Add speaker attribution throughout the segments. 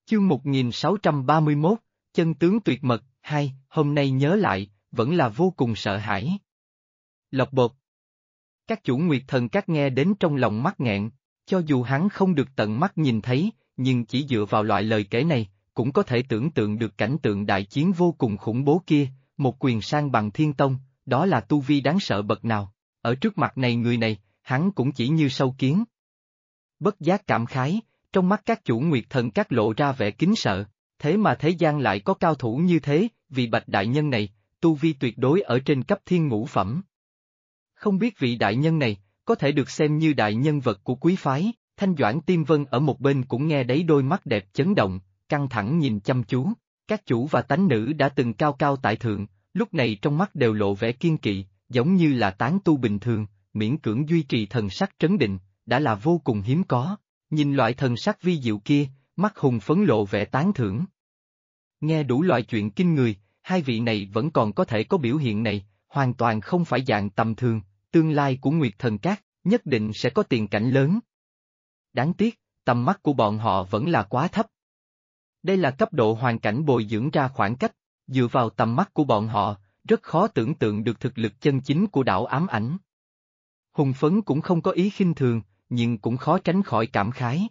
Speaker 1: Chương 1631, chân tướng tuyệt mật, 2, hôm nay nhớ lại, vẫn là vô cùng sợ hãi. Lộc bột. Các chủ Nguyệt Thần Các nghe đến trong lòng mắc nghẹn, cho dù hắn không được tận mắt nhìn thấy, nhưng chỉ dựa vào loại lời kể này, cũng có thể tưởng tượng được cảnh tượng đại chiến vô cùng khủng bố kia, một quyền sang bằng thiên tông, đó là tu vi đáng sợ bậc nào, ở trước mặt này người này, hắn cũng chỉ như sâu kiến. Bất giác cảm khái, trong mắt các chủ Nguyệt Thần Các lộ ra vẻ kính sợ, thế mà thế gian lại có cao thủ như thế, vì Bạch đại nhân này, tu vi tuyệt đối ở trên cấp thiên ngũ phẩm. Không biết vị đại nhân này, có thể được xem như đại nhân vật của quý phái, Thanh Doãn Tiêm Vân ở một bên cũng nghe đấy đôi mắt đẹp chấn động, căng thẳng nhìn chăm chú, các chủ và tánh nữ đã từng cao cao tại thượng, lúc này trong mắt đều lộ vẻ kiên kỵ, giống như là tán tu bình thường, miễn cưỡng duy trì thần sắc trấn định, đã là vô cùng hiếm có, nhìn loại thần sắc vi diệu kia, mắt hùng phấn lộ vẻ tán thưởng. Nghe đủ loại chuyện kinh người, hai vị này vẫn còn có thể có biểu hiện này, hoàn toàn không phải dạng tầm thường, tương lai của Nguyệt Thần Các, nhất định sẽ có tiền cảnh lớn. Đáng tiếc, tầm mắt của bọn họ vẫn là quá thấp. Đây là cấp độ hoàn cảnh bồi dưỡng ra khoảng cách, dựa vào tầm mắt của bọn họ, rất khó tưởng tượng được thực lực chân chính của đảo ám ảnh. Hùng phấn cũng không có ý khinh thường, nhưng cũng khó tránh khỏi cảm khái.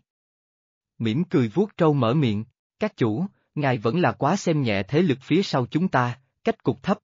Speaker 1: Mỉm cười vuốt râu mở miệng, các chủ, ngài vẫn là quá xem nhẹ thế lực phía sau chúng ta, cách cục thấp.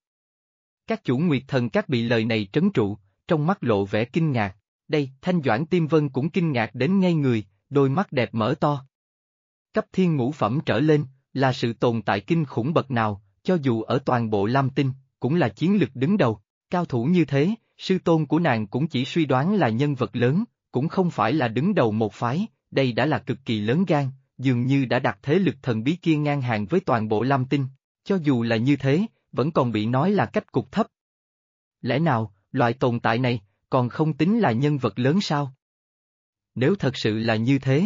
Speaker 1: Các chủ Nguyệt Thần Các bị lời này trấn trụ, trong mắt lộ vẻ kinh ngạc, đây Thanh Doãn Tiêm Vân cũng kinh ngạc đến ngây người, đôi mắt đẹp mở to. Cấp thiên ngũ phẩm trở lên, là sự tồn tại kinh khủng bậc nào, cho dù ở toàn bộ Lam Tinh, cũng là chiến lực đứng đầu, cao thủ như thế, sư tôn của nàng cũng chỉ suy đoán là nhân vật lớn, cũng không phải là đứng đầu một phái, đây đã là cực kỳ lớn gan, dường như đã đặt thế lực thần bí kia ngang hàng với toàn bộ Lam Tinh, cho dù là như thế, vẫn còn bị nói là cách cục thấp. Lẽ nào, loại tồn tại này, còn không tính là nhân vật lớn sao? Nếu thật sự là như thế,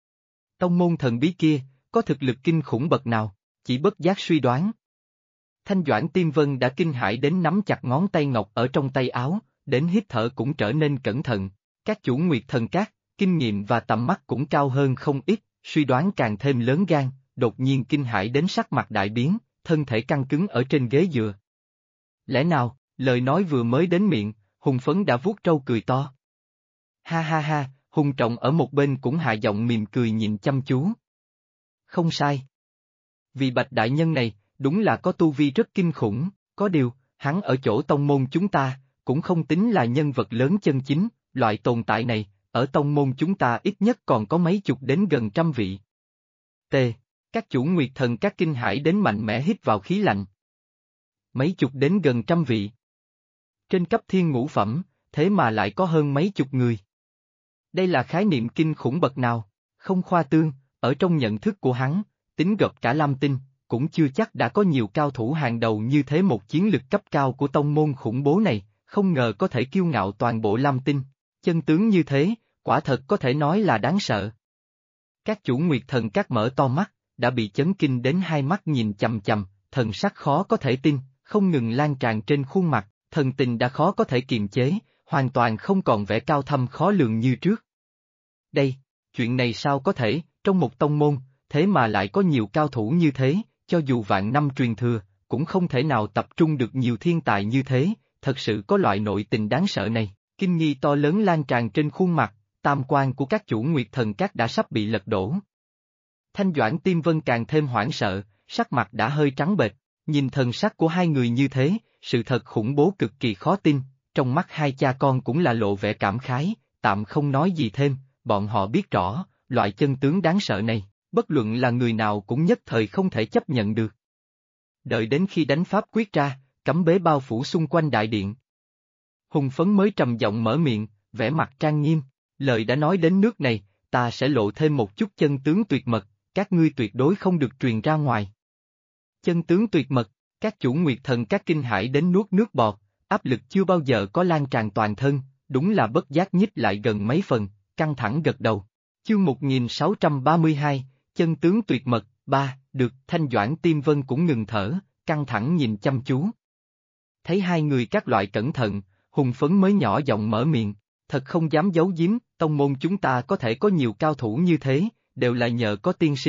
Speaker 1: tông môn thần bí kia, có thực lực kinh khủng bậc nào, chỉ bất giác suy đoán. Thanh Doãn Tiêm Vân đã kinh hãi đến nắm chặt ngón tay ngọc ở trong tay áo, đến hít thở cũng trở nên cẩn thận, các chủ Nguyệt Thần Các, kinh nghiệm và tầm mắt cũng cao hơn không ít, suy đoán càng thêm lớn gan, đột nhiên kinh hãi đến sắc mặt đại biến, thân thể căng cứng ở trên ghế dựa. Lẽ nào, lời nói vừa mới đến miệng, Hùng Phấn đã vuốt râu cười to. Ha ha ha, Hùng Trọng ở một bên cũng hạ giọng mỉm cười nhìn chăm chú. Không sai. Vì Bạch đại nhân này, đúng là có tu vi rất kinh khủng, có điều, hắn ở chỗ tông môn chúng ta, cũng không tính là nhân vật lớn chân chính, loại tồn tại này, ở tông môn chúng ta ít nhất còn có mấy chục đến gần trăm vị. T. Các chủ Nguyệt Thần Các kinh hãi đến mạnh mẽ hít vào khí lạnh. Mấy chục đến gần trăm vị. Trên cấp thiên ngũ phẩm, thế mà lại có hơn mấy chục người. Đây là khái niệm kinh khủng bậc nào, không khoa tương, ở trong nhận thức của hắn, tính gộp cả Lam Tinh, cũng chưa chắc đã có nhiều cao thủ hàng đầu như thế một chiến lực cấp cao của tông môn khủng bố này, không ngờ có thể kiêu ngạo toàn bộ Lam Tinh, chân tướng như thế, quả thật có thể nói là đáng sợ. Các chủ Nguyệt Thần Các mở to mắt, đã bị chấn kinh đến hai mắt nhìn chằm chằm, thần sắc khó có thể tin, không ngừng lan tràn trên khuôn mặt, thần tình đã khó có thể kiềm chế, hoàn toàn không còn vẻ cao thâm khó lường như trước. Đây, chuyện này sao có thể, trong một tông môn, thế mà lại có nhiều cao thủ như thế, cho dù vạn năm truyền thừa, cũng không thể nào tập trung được nhiều thiên tài như thế, thật sự có loại nội tình đáng sợ này, kinh nghi to lớn lan tràn trên khuôn mặt, tam quan của các chủ Nguyệt Thần Các đã sắp bị lật đổ. Thanh Doãn Tiêm Vân càng thêm hoảng sợ, sắc mặt đã hơi trắng bệch, nhìn thần sắc của hai người như thế, sự thật khủng bố cực kỳ khó tin, trong mắt hai cha con cũng là lộ vẻ cảm khái, tạm không nói gì thêm, bọn họ biết rõ, loại chân tướng đáng sợ này, bất luận là người nào cũng nhất thời không thể chấp nhận được. Đợi đến khi đánh pháp quyết ra, cấm bế bao phủ xung quanh đại điện. Hùng Phấn mới trầm giọng mở miệng, vẻ mặt trang nghiêm, lời đã nói đến nước này, ta sẽ lộ thêm một chút chân tướng tuyệt mật, các ngươi tuyệt đối không được truyền ra ngoài. Chân tướng tuyệt mật, các chủ Nguyệt Thần Các kinh hãi đến nuốt nước bọt, áp lực chưa bao giờ có lan tràn toàn thân, đúng là bất giác nhích lại gần mấy phần, căng thẳng gật đầu. Chương 1632, chân tướng tuyệt mật, 3, được, Thanh Doãn Tiêm Vân cũng ngừng thở, căng thẳng nhìn chăm chú. Thấy hai người các loại cẩn thận, Hùng Phấn mới nhỏ giọng mở miệng, thật không dám giấu giếm, tông môn chúng ta có thể có nhiều cao thủ như thế, đều là nhờ có tiên sinh.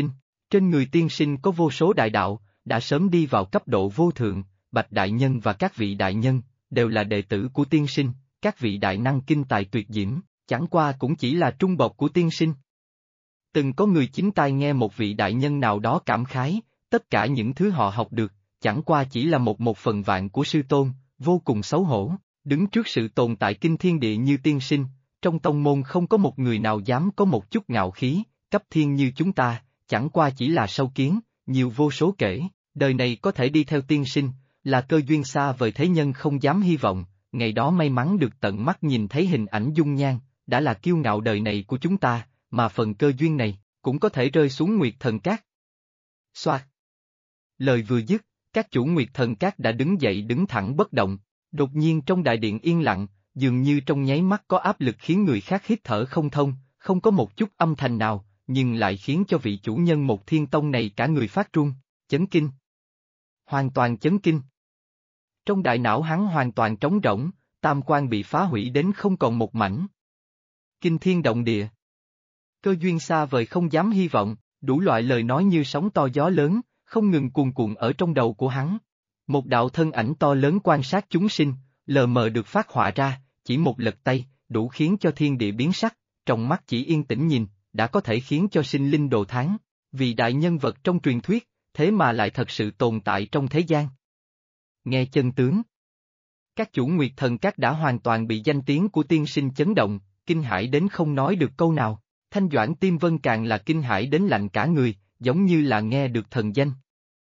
Speaker 1: Trên người tiên sinh có vô số đại đạo, đã sớm đi vào cấp độ vô thượng, Bạch Đại Nhân và các vị đại nhân, đều là đệ tử của tiên sinh, các vị đại năng kinh tài tuyệt diễm, chẳng qua cũng chỉ là trung bộc của tiên sinh. Từng có người chính tai nghe một vị đại nhân nào đó cảm khái, tất cả những thứ họ học được, chẳng qua chỉ là một phần vạn của sư tôn, vô cùng xấu hổ, đứng trước sự tồn tại kinh thiên địa như tiên sinh, trong tông môn không có một người nào dám có một chút ngạo khí, cấp thiên như chúng ta, chẳng qua chỉ là sâu kiến, nhiều vô số kể, đời này có thể đi theo tiên sinh, là cơ duyên xa vời thế nhân không dám hy vọng, ngày đó may mắn được tận mắt nhìn thấy hình ảnh dung nhan, đã là kiêu ngạo đời này của chúng ta, mà phần cơ duyên này, cũng có thể rơi xuống Nguyệt Thần Cát. Xoạt. Lời vừa dứt, các chủ Nguyệt Thần Cát đã đứng dậy đứng thẳng bất động, đột nhiên trong đại điện yên lặng, dường như trong nháy mắt có áp lực khiến người khác hít thở không thông, không có một chút âm thanh nào, nhưng lại khiến cho vị chủ nhân một thiên tông này cả người phát run, chấn kinh. Hoàn toàn chấn kinh. Trong đại não hắn hoàn toàn trống rỗng, tam quan bị phá hủy đến không còn một mảnh. Kinh thiên động địa. Cơ duyên xa vời không dám hy vọng, đủ loại lời nói như sóng to gió lớn, không ngừng cuồn cuộn ở trong đầu của hắn. Một đạo thân ảnh to lớn quan sát chúng sinh, lờ mờ được phát họa ra, chỉ một lật tay, đủ khiến cho thiên địa biến sắc, trong mắt chỉ yên tĩnh nhìn, đã có thể khiến cho sinh linh đồ thán. Vì đại nhân vật trong truyền thuyết, thế mà lại thật sự tồn tại trong thế gian. Nghe chân tướng. Các chủ Nguyệt Thần Cát đã hoàn toàn bị danh tiếng của tiên sinh chấn động, kinh hãi đến không nói được câu nào. Thanh Doãn Tiêm Vân càng là kinh hãi đến lạnh cả người, giống như là nghe được thần danh.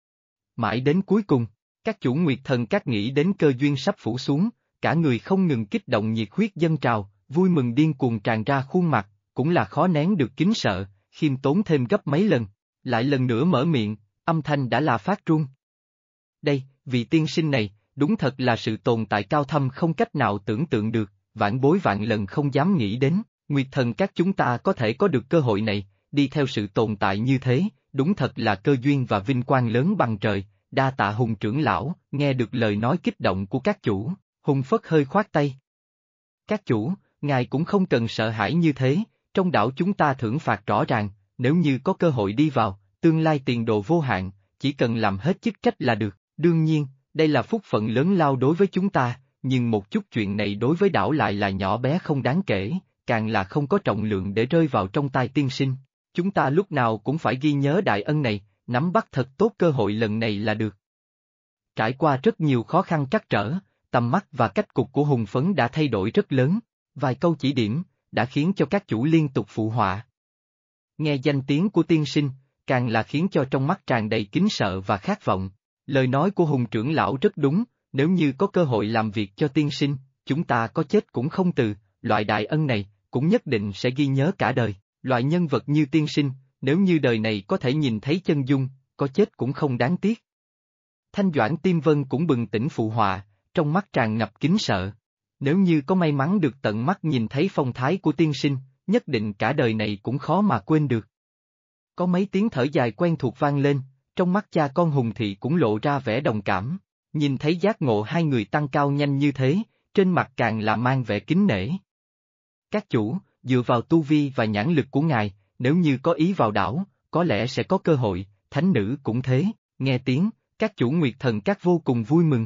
Speaker 1: Mãi đến cuối cùng, các chủ Nguyệt Thần Cát nghĩ đến cơ duyên sắp phủ xuống, cả người không ngừng kích động nhiệt huyết dâng trào, vui mừng điên cuồng tràn ra khuôn mặt, cũng là khó nén được kính sợ, khiêm tốn thêm gấp mấy lần, lại lần nữa mở miệng, âm thanh đã là phát run. Đây, vị tiên sinh này, đúng thật là sự tồn tại cao thâm không cách nào tưởng tượng được, vạn bối vạn lần không dám nghĩ đến. Nguyệt Thần Các chúng ta có thể có được cơ hội này, đi theo sự tồn tại như thế, đúng thật là cơ duyên và vinh quang lớn bằng trời, đa tạ Hùng trưởng lão, nghe được lời nói kích động của các chủ, Hùng phất hơi khoát tay. Các chủ, ngài cũng không cần sợ hãi như thế, trong đảo chúng ta thưởng phạt rõ ràng, nếu như có cơ hội đi vào, tương lai tiền đồ vô hạn, chỉ cần làm hết chức trách là được, đương nhiên, đây là phúc phận lớn lao đối với chúng ta, nhưng một chút chuyện này đối với đảo lại là nhỏ bé không đáng kể. Càng là không có trọng lượng để rơi vào trong tay tiên sinh. Chúng ta lúc nào cũng phải ghi nhớ đại ân này, nắm bắt thật tốt cơ hội lần này là được. Trải qua rất nhiều khó khăn trắc trở, tầm mắt và cách cục của Hùng Phấn đã thay đổi rất lớn, vài câu chỉ điểm, đã khiến cho các chủ liên tục phụ họa. Nghe danh tiếng của tiên sinh, càng là khiến cho trong mắt tràn đầy kính sợ và khát vọng. Lời nói của Hùng trưởng lão rất đúng, nếu như có cơ hội làm việc cho tiên sinh, chúng ta có chết cũng không từ, loại đại ân này, cũng nhất định sẽ ghi nhớ cả đời, loại nhân vật như tiên sinh, nếu như đời này có thể nhìn thấy chân dung, có chết cũng không đáng tiếc. Thanh Doãn Tiêm Vân cũng bừng tỉnh phụ họa, trong mắt tràn ngập kính sợ. Nếu như có may mắn được tận mắt nhìn thấy phong thái của tiên sinh, nhất định cả đời này cũng khó mà quên được. Có mấy tiếng thở dài quen thuộc vang lên, trong mắt cha con Hùng Thị cũng lộ ra vẻ đồng cảm, nhìn thấy giác ngộ hai người tăng cao nhanh như thế, trên mặt càng là mang vẻ kính nể. Các chủ, dựa vào tu vi và nhãn lực của ngài, nếu như có ý vào đảo, có lẽ sẽ có cơ hội, thánh nữ cũng thế, nghe tiếng, các chủ Nguyệt Thần Các vô cùng vui mừng.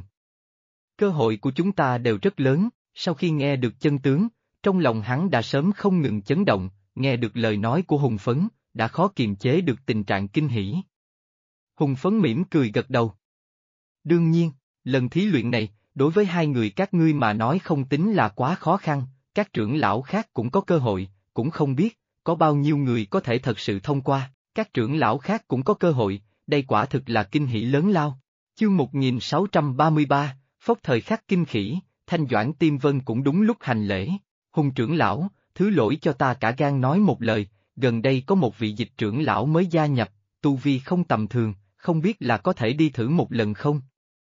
Speaker 1: Cơ hội của chúng ta đều rất lớn, sau khi nghe được chân tướng, trong lòng hắn đã sớm không ngừng chấn động, nghe được lời nói của Hùng Phấn, đã khó kiềm chế được tình trạng kinh hỉ. Hùng Phấn mỉm cười gật đầu. Đương nhiên, lần thí luyện này, đối với hai người các ngươi mà nói không tính là quá khó khăn. Các trưởng lão khác cũng có cơ hội, cũng không biết, có bao nhiêu người có thể thật sự thông qua, các trưởng lão khác cũng có cơ hội, đây quả thực là kinh hỷ lớn lao. Chương 1633, Phốc thời khắc kinh khỉ, Thanh Doãn Tiêm Vân cũng đúng lúc hành lễ. Hùng trưởng lão, thứ lỗi cho ta cả gan nói một lời, gần đây có một vị dịch trưởng lão mới gia nhập, tu vi không tầm thường, không biết là có thể đi thử một lần không?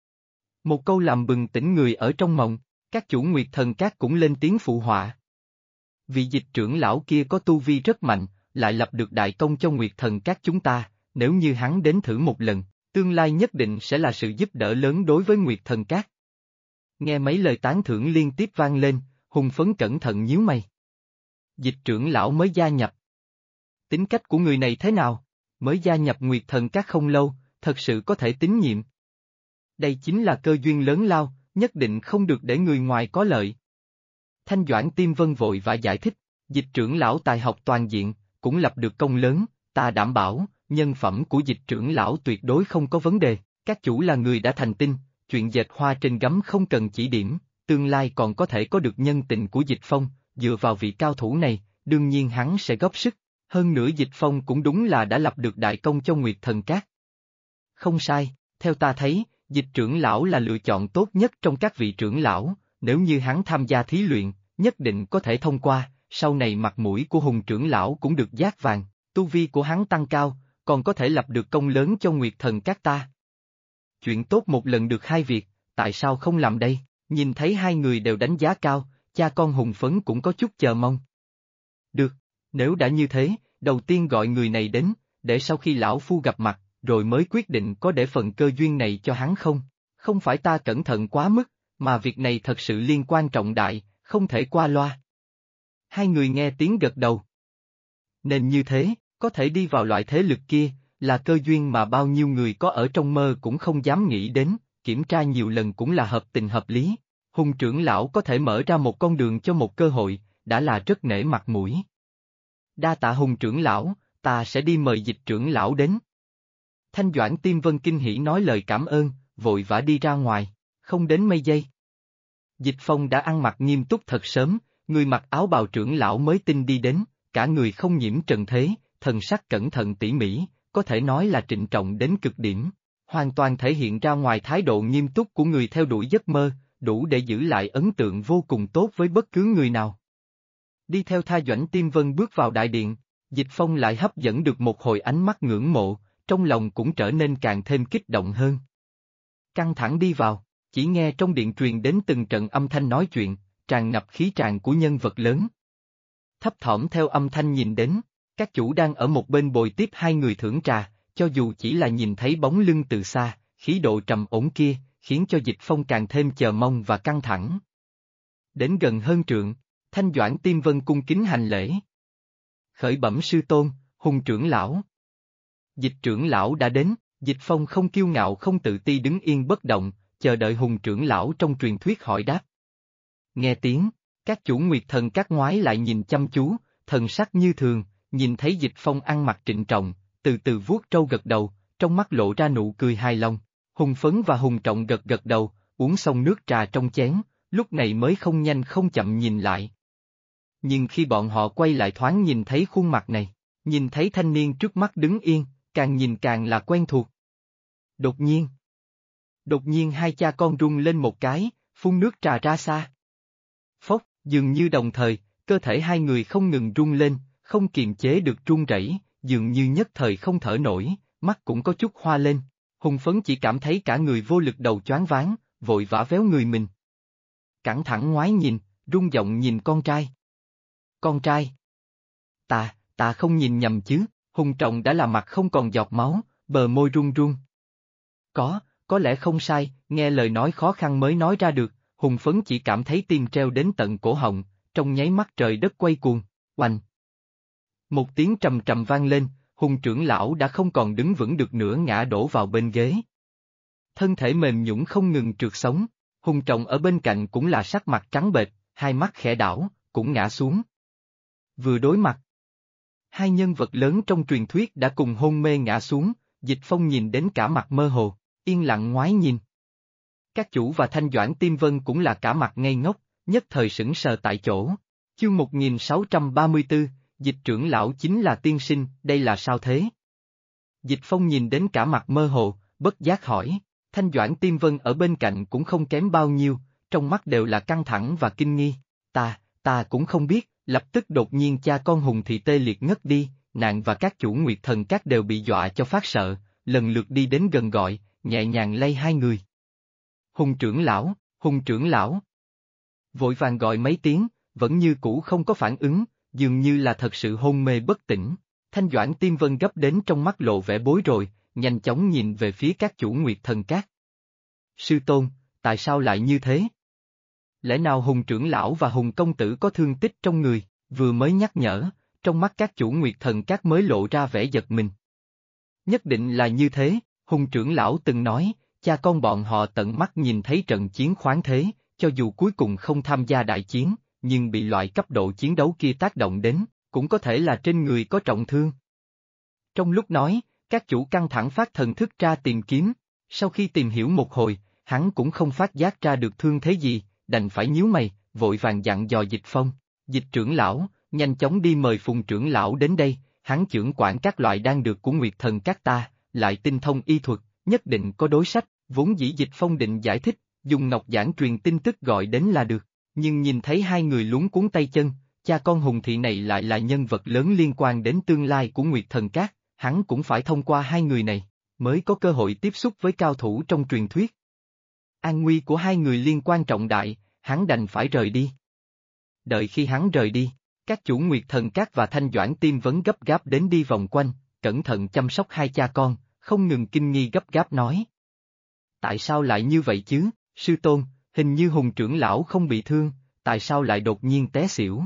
Speaker 1: Một câu làm bừng tỉnh người ở trong mộng. Các chủ Nguyệt Thần Các cũng lên tiếng phụ họa. Vị dịch trưởng lão kia có tu vi rất mạnh, lại lập được đại công cho Nguyệt Thần Các chúng ta, nếu như hắn đến thử một lần, tương lai nhất định sẽ là sự giúp đỡ lớn đối với Nguyệt Thần Các. Nghe mấy lời tán thưởng liên tiếp vang lên, Hùng Phấn cẩn thận nhíu mày. Dịch trưởng lão mới gia nhập. Tính cách của người này thế nào? mới gia nhập Nguyệt Thần Các không lâu, thật sự có thể tín nhiệm. Đây chính là cơ duyên lớn lao, nhất định không được để người ngoài có lợi. Thanh Doãn Tiêm Vân vội vã giải thích, Dịch trưởng lão tài học toàn diện, cũng lập được công lớn, ta đảm bảo, nhân phẩm của Dịch trưởng lão tuyệt đối không có vấn đề, các chủ là người đã thành tinh, chuyện dệt hoa trên gấm không cần chỉ điểm, tương lai còn có thể có được nhân tình của Dịch Phong, dựa vào vị cao thủ này, đương nhiên hắn sẽ góp sức, hơn nữa Dịch Phong cũng đúng là đã lập được đại công cho Nguyệt Thần Các. Không sai, theo ta thấy, Dịch trưởng lão là lựa chọn tốt nhất trong các vị trưởng lão, nếu như hắn tham gia thí luyện, nhất định có thể thông qua, sau này mặt mũi của Hùng trưởng lão cũng được dát vàng, tu vi của hắn tăng cao, còn có thể lập được công lớn cho Nguyệt Thần Các ta. Chuyện tốt một lần được hai việc, tại sao không làm đây? Nhìn thấy hai người đều đánh giá cao, cha con Hùng Phấn cũng có chút chờ mong. Được, nếu đã như thế, đầu tiên gọi người này đến, để sau khi lão phu gặp mặt, rồi mới quyết định có để phần cơ duyên này cho hắn không. Không phải ta cẩn thận quá mức, mà việc này thật sự liên quan trọng đại, không thể qua loa. Hai người nghe tiếng gật đầu. Nên như thế, có thể đi vào loại thế lực kia, là cơ duyên mà bao nhiêu người có ở trong mơ cũng không dám nghĩ đến, kiểm tra nhiều lần cũng là hợp tình hợp lý. Hùng trưởng lão có thể mở ra một con đường cho một cơ hội, đã là rất nể mặt mũi. Đa tạ Hùng trưởng lão, ta sẽ đi mời Dịch trưởng lão đến. Thanh Doãn Tiêm Vân kinh hỉ nói lời cảm ơn, vội vã đi ra ngoài, không đến mấy giây. Dịch Phong đã ăn mặc nghiêm túc thật sớm, người mặc áo bào trưởng lão mới tinh đi đến, cả người không nhiễm trần thế, thần sắc cẩn thận tỉ mỉ, có thể nói là trịnh trọng đến cực điểm, hoàn toàn thể hiện ra ngoài thái độ nghiêm túc của người theo đuổi giấc mơ, đủ để giữ lại ấn tượng vô cùng tốt với bất cứ người nào. Đi theo Thanh Doãn Tiêm Vân bước vào đại điện, Dịch Phong lại hấp dẫn được một hồi ánh mắt ngưỡng mộ, trong lòng cũng trở nên càng thêm kích động hơn. Căng thẳng đi vào, chỉ nghe trong điện truyền đến từng trận âm thanh nói chuyện, tràn ngập khí tràn của nhân vật lớn. Thấp thỏm theo âm thanh nhìn đến, các chủ đang ở một bên bồi tiếp hai người thưởng trà, cho dù chỉ là nhìn thấy bóng lưng từ xa, khí độ trầm ổn kia, khiến cho Dịch Phong càng thêm chờ mong và căng thẳng. Đến gần hơn trượng, Thanh Doãn Tiêm Vân cung kính hành lễ. Khởi bẩm sư tôn, Hùng trưởng lão. Dịch trưởng lão đã đến, Dịch Phong không kiêu ngạo không tự ti đứng yên bất động, chờ đợi Hùng trưởng lão trong truyền thuyết hỏi đáp. Nghe tiếng, các chủ Nguyệt Thần Các ngoái lại nhìn chăm chú, thần sắc như thường, nhìn thấy Dịch Phong ăn mặc trịnh trọng, từ từ vuốt râu gật đầu, trong mắt lộ ra nụ cười hài lòng. Hùng Phấn và Hùng Trọng gật gật đầu, uống xong nước trà trong chén, lúc này mới không nhanh không chậm nhìn lại. Nhưng khi bọn họ quay lại thoáng nhìn thấy khuôn mặt này, nhìn thấy thanh niên trước mắt đứng yên, càng nhìn càng là quen thuộc. Đột nhiên hai cha con rung lên một cái, phun nước trà ra xa. Phốc, dường như đồng thời, cơ thể hai người không ngừng rung lên, không kiềm chế được run rẩy, dường như nhất thời không thở nổi, mắt cũng có chút hoa lên. Hùng Phấn chỉ cảm thấy cả người vô lực đầu choáng váng, vội vã véo người mình. Cẳng thẳng ngoái nhìn, rung giọng nhìn con trai. Con trai? Ta không nhìn nhầm chứ, Hùng Trọng đã là mặt không còn giọt máu, bờ môi run run. Có lẽ không sai, nghe lời nói khó khăn mới nói ra được, Hùng Phấn chỉ cảm thấy tim treo đến tận cổ họng, trong nháy mắt trời đất quay cuồng, oanh. Một tiếng trầm trầm vang lên, Hùng trưởng lão đã không còn đứng vững được nữa ngã đổ vào bên ghế. Thân thể mềm nhũn không ngừng trượt sống, Hùng Trọng ở bên cạnh cũng là sắc mặt trắng bệch, hai mắt khẽ đảo, cũng ngã xuống. Vừa đối mặt, hai nhân vật lớn trong truyền thuyết đã cùng hôn mê ngã xuống, Dịch Phong nhìn đến cả mặt mơ hồ, yên lặng ngoái nhìn. Các chủ và Thanh Doãn Tiêm Vân cũng là cả mặt ngây ngốc, nhất thời sững sờ tại chỗ. Chương 1634, Dịch trưởng lão chính là tiên sinh, đây là sao thế? Dịch Phong nhìn đến cả mặt mơ hồ, bất giác hỏi, Thanh Doãn Tiêm Vân ở bên cạnh cũng không kém bao nhiêu, trong mắt đều là căng thẳng và kinh nghi. Ta cũng không biết, lập tức đột nhiên cha con Hùng thì tê liệt ngất đi, nàng và các chủ Nguyệt Thần Các đều bị dọa cho phát sợ, lần lượt đi đến gần gọi, nhẹ nhàng lay hai người. Hùng trưởng lão. Vội vàng gọi mấy tiếng, vẫn như cũ không có phản ứng, dường như là thật sự hôn mê bất tỉnh. Thanh Doãn Tiêm Vân gấp đến trong mắt lộ vẻ bối rối, nhanh chóng nhìn về phía các chủ Nguyệt Thần Các. Sư tôn, tại sao lại như thế? Lẽ nào Hùng trưởng lão và Hùng công tử có thương tích trong người, vừa mới nhắc nhở, trong mắt các chủ Nguyệt Thần Các mới lộ ra vẻ giật mình. Nhất định là như thế, Hùng trưởng lão từng nói, cha con bọn họ tận mắt nhìn thấy trận chiến khoáng thế, cho dù cuối cùng không tham gia đại chiến, nhưng bị loại cấp độ chiến đấu kia tác động đến, cũng có thể là trên người có trọng thương. Trong lúc nói, các chủ căng thẳng phát thần thức ra tìm kiếm, sau khi tìm hiểu một hồi, hắn cũng không phát giác ra được thương thế gì, đành phải nhíu mày, vội vàng dặn dò Dịch Phong, Dịch trưởng lão, nhanh chóng đi mời Phùng trưởng lão đến đây, hắn chưởng quản các loại đan dược của Nguyệt Thần các ta, lại tinh thông y thuật, nhất định có đối sách, vốn dĩ Dịch Phong định giải thích, dùng ngọc giản truyền tin tức gọi đến là được, nhưng nhìn thấy hai người luống cuống tay chân, cha con Hùng thị này lại là nhân vật lớn liên quan đến tương lai của Nguyệt Thần các, hắn cũng phải thông qua hai người này, mới có cơ hội tiếp xúc với cao thủ trong truyền thuyết. An nguy của hai người liên quan trọng đại, hắn đành phải rời đi. Đợi khi hắn rời đi, các chủ Nguyệt Thần các và Thanh Doãn Tiêm Vấn gấp gáp đến đi vòng quanh, cẩn thận chăm sóc hai cha con, không ngừng kinh nghi gấp gáp nói. Tại sao lại như vậy chứ, sư tôn, hình như Hùng trưởng lão không bị thương, tại sao lại đột nhiên té xỉu?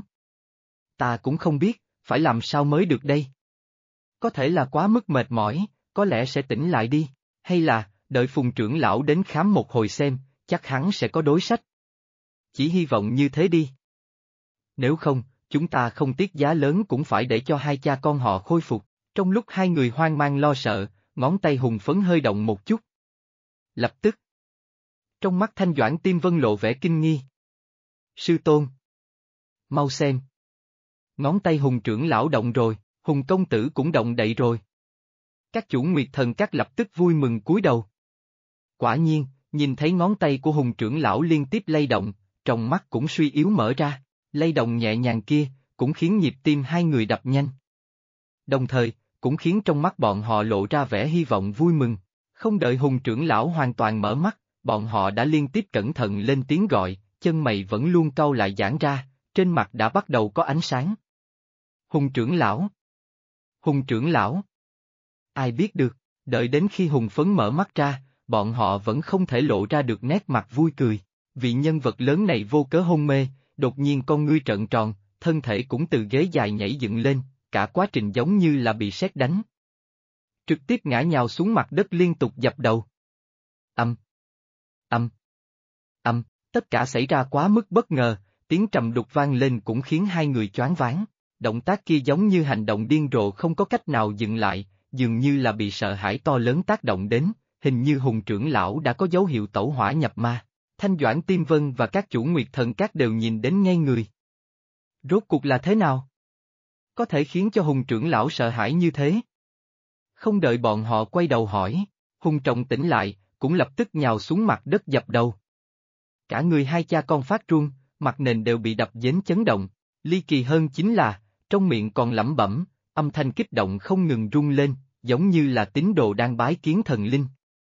Speaker 1: Ta cũng không biết, phải làm sao mới được đây? Có thể là quá mức mệt mỏi, có lẽ sẽ tỉnh lại đi, hay là, đợi Phùng trưởng lão đến khám một hồi xem, chắc hắn sẽ có đối sách. Chỉ hy vọng như thế đi. Nếu không, chúng ta không tiếc giá lớn cũng phải để cho hai cha con họ khôi phục. Trong lúc hai người hoang mang lo sợ, ngón tay Hùng Phấn hơi động một chút. Lập tức. Trong mắt Thanh Doãn Tiêm Vân lộ vẻ kinh nghi. Sư tôn. Mau xem. Ngón tay Hùng trưởng lão động rồi, Hùng công tử cũng động đậy rồi. Các chủ Nguyệt Thần các lập tức vui mừng cúi đầu. Quả nhiên, nhìn thấy ngón tay của Hùng trưởng lão liên tiếp lay động, trong mắt cũng suy yếu mở ra, lay động nhẹ nhàng kia, cũng khiến nhịp tim hai người đập nhanh. Đồng thời, cũng khiến trong mắt bọn họ lộ ra vẻ hy vọng vui mừng. Không đợi Hùng trưởng lão hoàn toàn mở mắt, bọn họ đã liên tiếp cẩn thận lên tiếng gọi, chân mày vẫn luôn cau lại giãn ra, trên mặt đã bắt đầu có ánh sáng. Hùng trưởng lão! Hùng trưởng lão! Ai biết được, đợi đến khi Hùng Phấn mở mắt ra, bọn họ vẫn không thể lộ ra được nét mặt vui cười. Vị nhân vật lớn này vô cớ hôn mê, đột nhiên con ngươi trợn tròn, thân thể cũng từ ghế dài nhảy dựng lên, cả quá trình giống như là bị sét đánh. Trực tiếp ngã nhào xuống mặt đất liên tục dập đầu. Âm. Âm. Âm, tất cả xảy ra quá mức bất ngờ, tiếng trầm đục vang lên cũng khiến hai người choáng váng. Động tác kia giống như hành động điên rồ không có cách nào dừng lại, dường như là bị sợ hãi to lớn tác động đến, hình như Hùng trưởng lão đã có dấu hiệu tẩu hỏa nhập ma. Thanh Doãn Tiêm Vân và các chủ Nguyệt Thần các đều nhìn đến ngay người. Rốt cuộc là thế nào? Có thể khiến cho Hùng trưởng lão sợ hãi như thế? Không đợi bọn họ quay đầu hỏi, Hùng Trọng tỉnh lại, cũng lập tức nhào xuống mặt đất dập đầu. Cả người hai cha con phát run, mặt nền đều bị đập dến chấn động, ly kỳ hơn chính là, trong miệng còn lẩm bẩm, âm thanh kích động không ngừng rung lên, giống như là tín đồ đang bái kiến thần linh.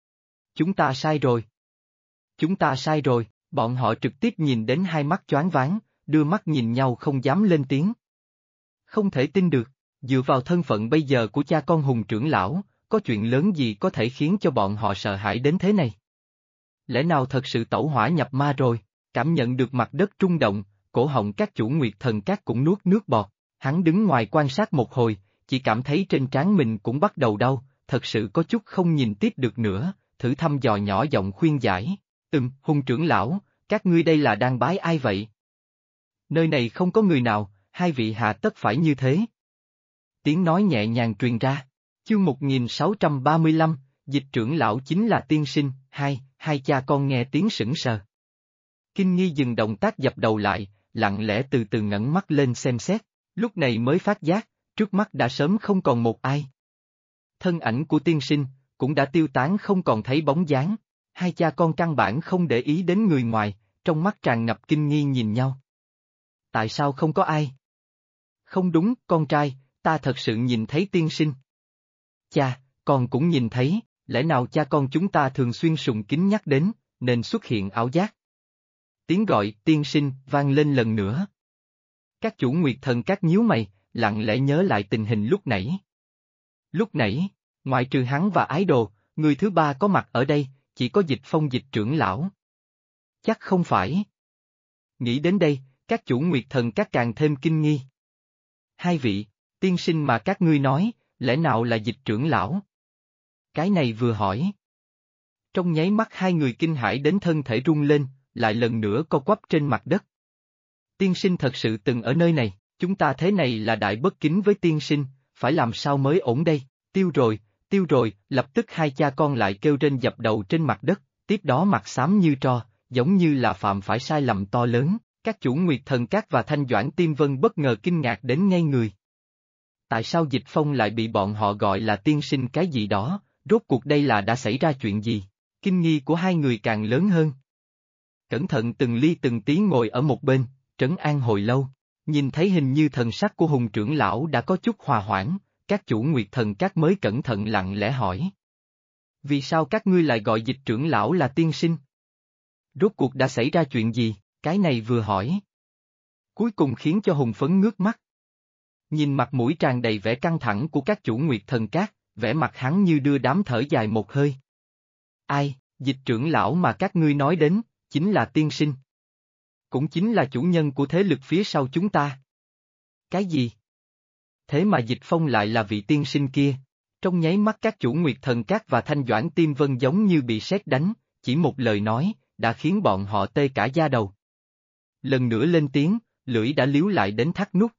Speaker 1: Chúng ta sai rồi. Chúng ta sai rồi, bọn họ trực tiếp nhìn đến hai mắt choáng váng, đưa mắt nhìn nhau không dám lên tiếng. Không thể tin được, dựa vào thân phận bây giờ của cha con Hùng trưởng lão, có chuyện lớn gì có thể khiến cho bọn họ sợ hãi đến thế này? Lẽ nào thật sự tẩu hỏa nhập ma rồi? Cảm nhận được mặt đất rung động, cổ họng các chủ Nguyệt Thần các cũng nuốt nước bọt, hắn đứng ngoài quan sát một hồi, chỉ cảm thấy trên trán mình cũng bắt đầu đau, thật sự có chút không nhìn tiếp được nữa, thử thăm dò nhỏ giọng khuyên giải. Hùng trưởng lão, các ngươi đây là đang bái ai vậy? Nơi này không có người nào, hai vị hạ tất phải như thế. Tiếng nói nhẹ nhàng truyền ra. Chương 1635, Dịch trưởng lão chính là tiên sinh, hai cha con nghe tiếng sững sờ. Kinh nghi dừng động tác dập đầu lại, lặng lẽ từ từ ngẩng mắt lên xem xét, lúc này mới phát giác, trước mắt đã sớm không còn một ai. Thân ảnh của tiên sinh, cũng đã tiêu tán không còn thấy bóng dáng, hai cha con căn bản không để ý đến người ngoài, trong mắt tràn ngập kinh nghi nhìn nhau. Tại sao không có ai? Không đúng, con trai, ta thật sự nhìn thấy tiên sinh. Cha, con cũng nhìn thấy, lẽ nào cha con chúng ta thường xuyên sùng kính nhắc đến, nên xuất hiện ảo giác. Tiếng gọi tiên sinh vang lên lần nữa. Các chủ Nguyệt Thần các nhíu mày, lặng lẽ nhớ lại tình hình lúc nãy. Lúc nãy, ngoại trừ hắn và ái đồ, người thứ ba có mặt ở đây, chỉ có Dịch Phong Dịch trưởng lão. Chắc không phải. Nghĩ đến đây, các chủ Nguyệt Thần các càng thêm kinh nghi. Hai vị, tiên sinh mà các ngươi nói, lẽ nào là Dịch trưởng lão? Cái này vừa hỏi. Trong nháy mắt hai người kinh hãi đến thân thể rung lên, lại lần nữa co quắp trên mặt đất. Tiên sinh thật sự từng ở nơi này, chúng ta thế này là đại bất kính với tiên sinh, phải làm sao mới ổn đây, tiêu rồi, lập tức hai cha con lại kêu rên dập đầu trên mặt đất, tiếp đó mặt xám như tro, giống như là phạm phải sai lầm to lớn, các chủ Nguyệt Thần Các và Thanh Doãn Tiêm Vân bất ngờ kinh ngạc đến ngây người. Tại sao Dịch Phong lại bị bọn họ gọi là tiên sinh cái gì đó, rốt cuộc đây là đã xảy ra chuyện gì? Kinh nghi của hai người càng lớn hơn. Cẩn thận từng ly từng tí ngồi ở một bên, trấn an hồi lâu, nhìn thấy hình như thần sắc của Hùng trưởng lão đã có chút hòa hoãn, các chủ Nguyệt Thần Các mới cẩn thận lặng lẽ hỏi. Vì sao các ngươi lại gọi Dịch trưởng lão là tiên sinh? Rốt cuộc đã xảy ra chuyện gì, cái này vừa hỏi. Cuối cùng khiến cho Hùng Phấn ngước mắt. Nhìn mặt mũi tràn đầy vẻ căng thẳng của các chủ Nguyệt Thần Các, vẻ mặt hắn như đưa đám thở dài một hơi. Ai, Dịch trưởng lão mà các ngươi nói đến, chính là tiên sinh. Cũng chính là chủ nhân của thế lực phía sau chúng ta. Cái gì? Thế mà Dịch Phong lại là vị tiên sinh kia. Trong nháy mắt các chủ Nguyệt Thần Các và Thanh Doãn Tiêm Vân giống như bị sét đánh, chỉ một lời nói, đã khiến bọn họ tê cả da đầu. Lần nữa lên tiếng, lưỡi đã liếu lại đến thắt nút.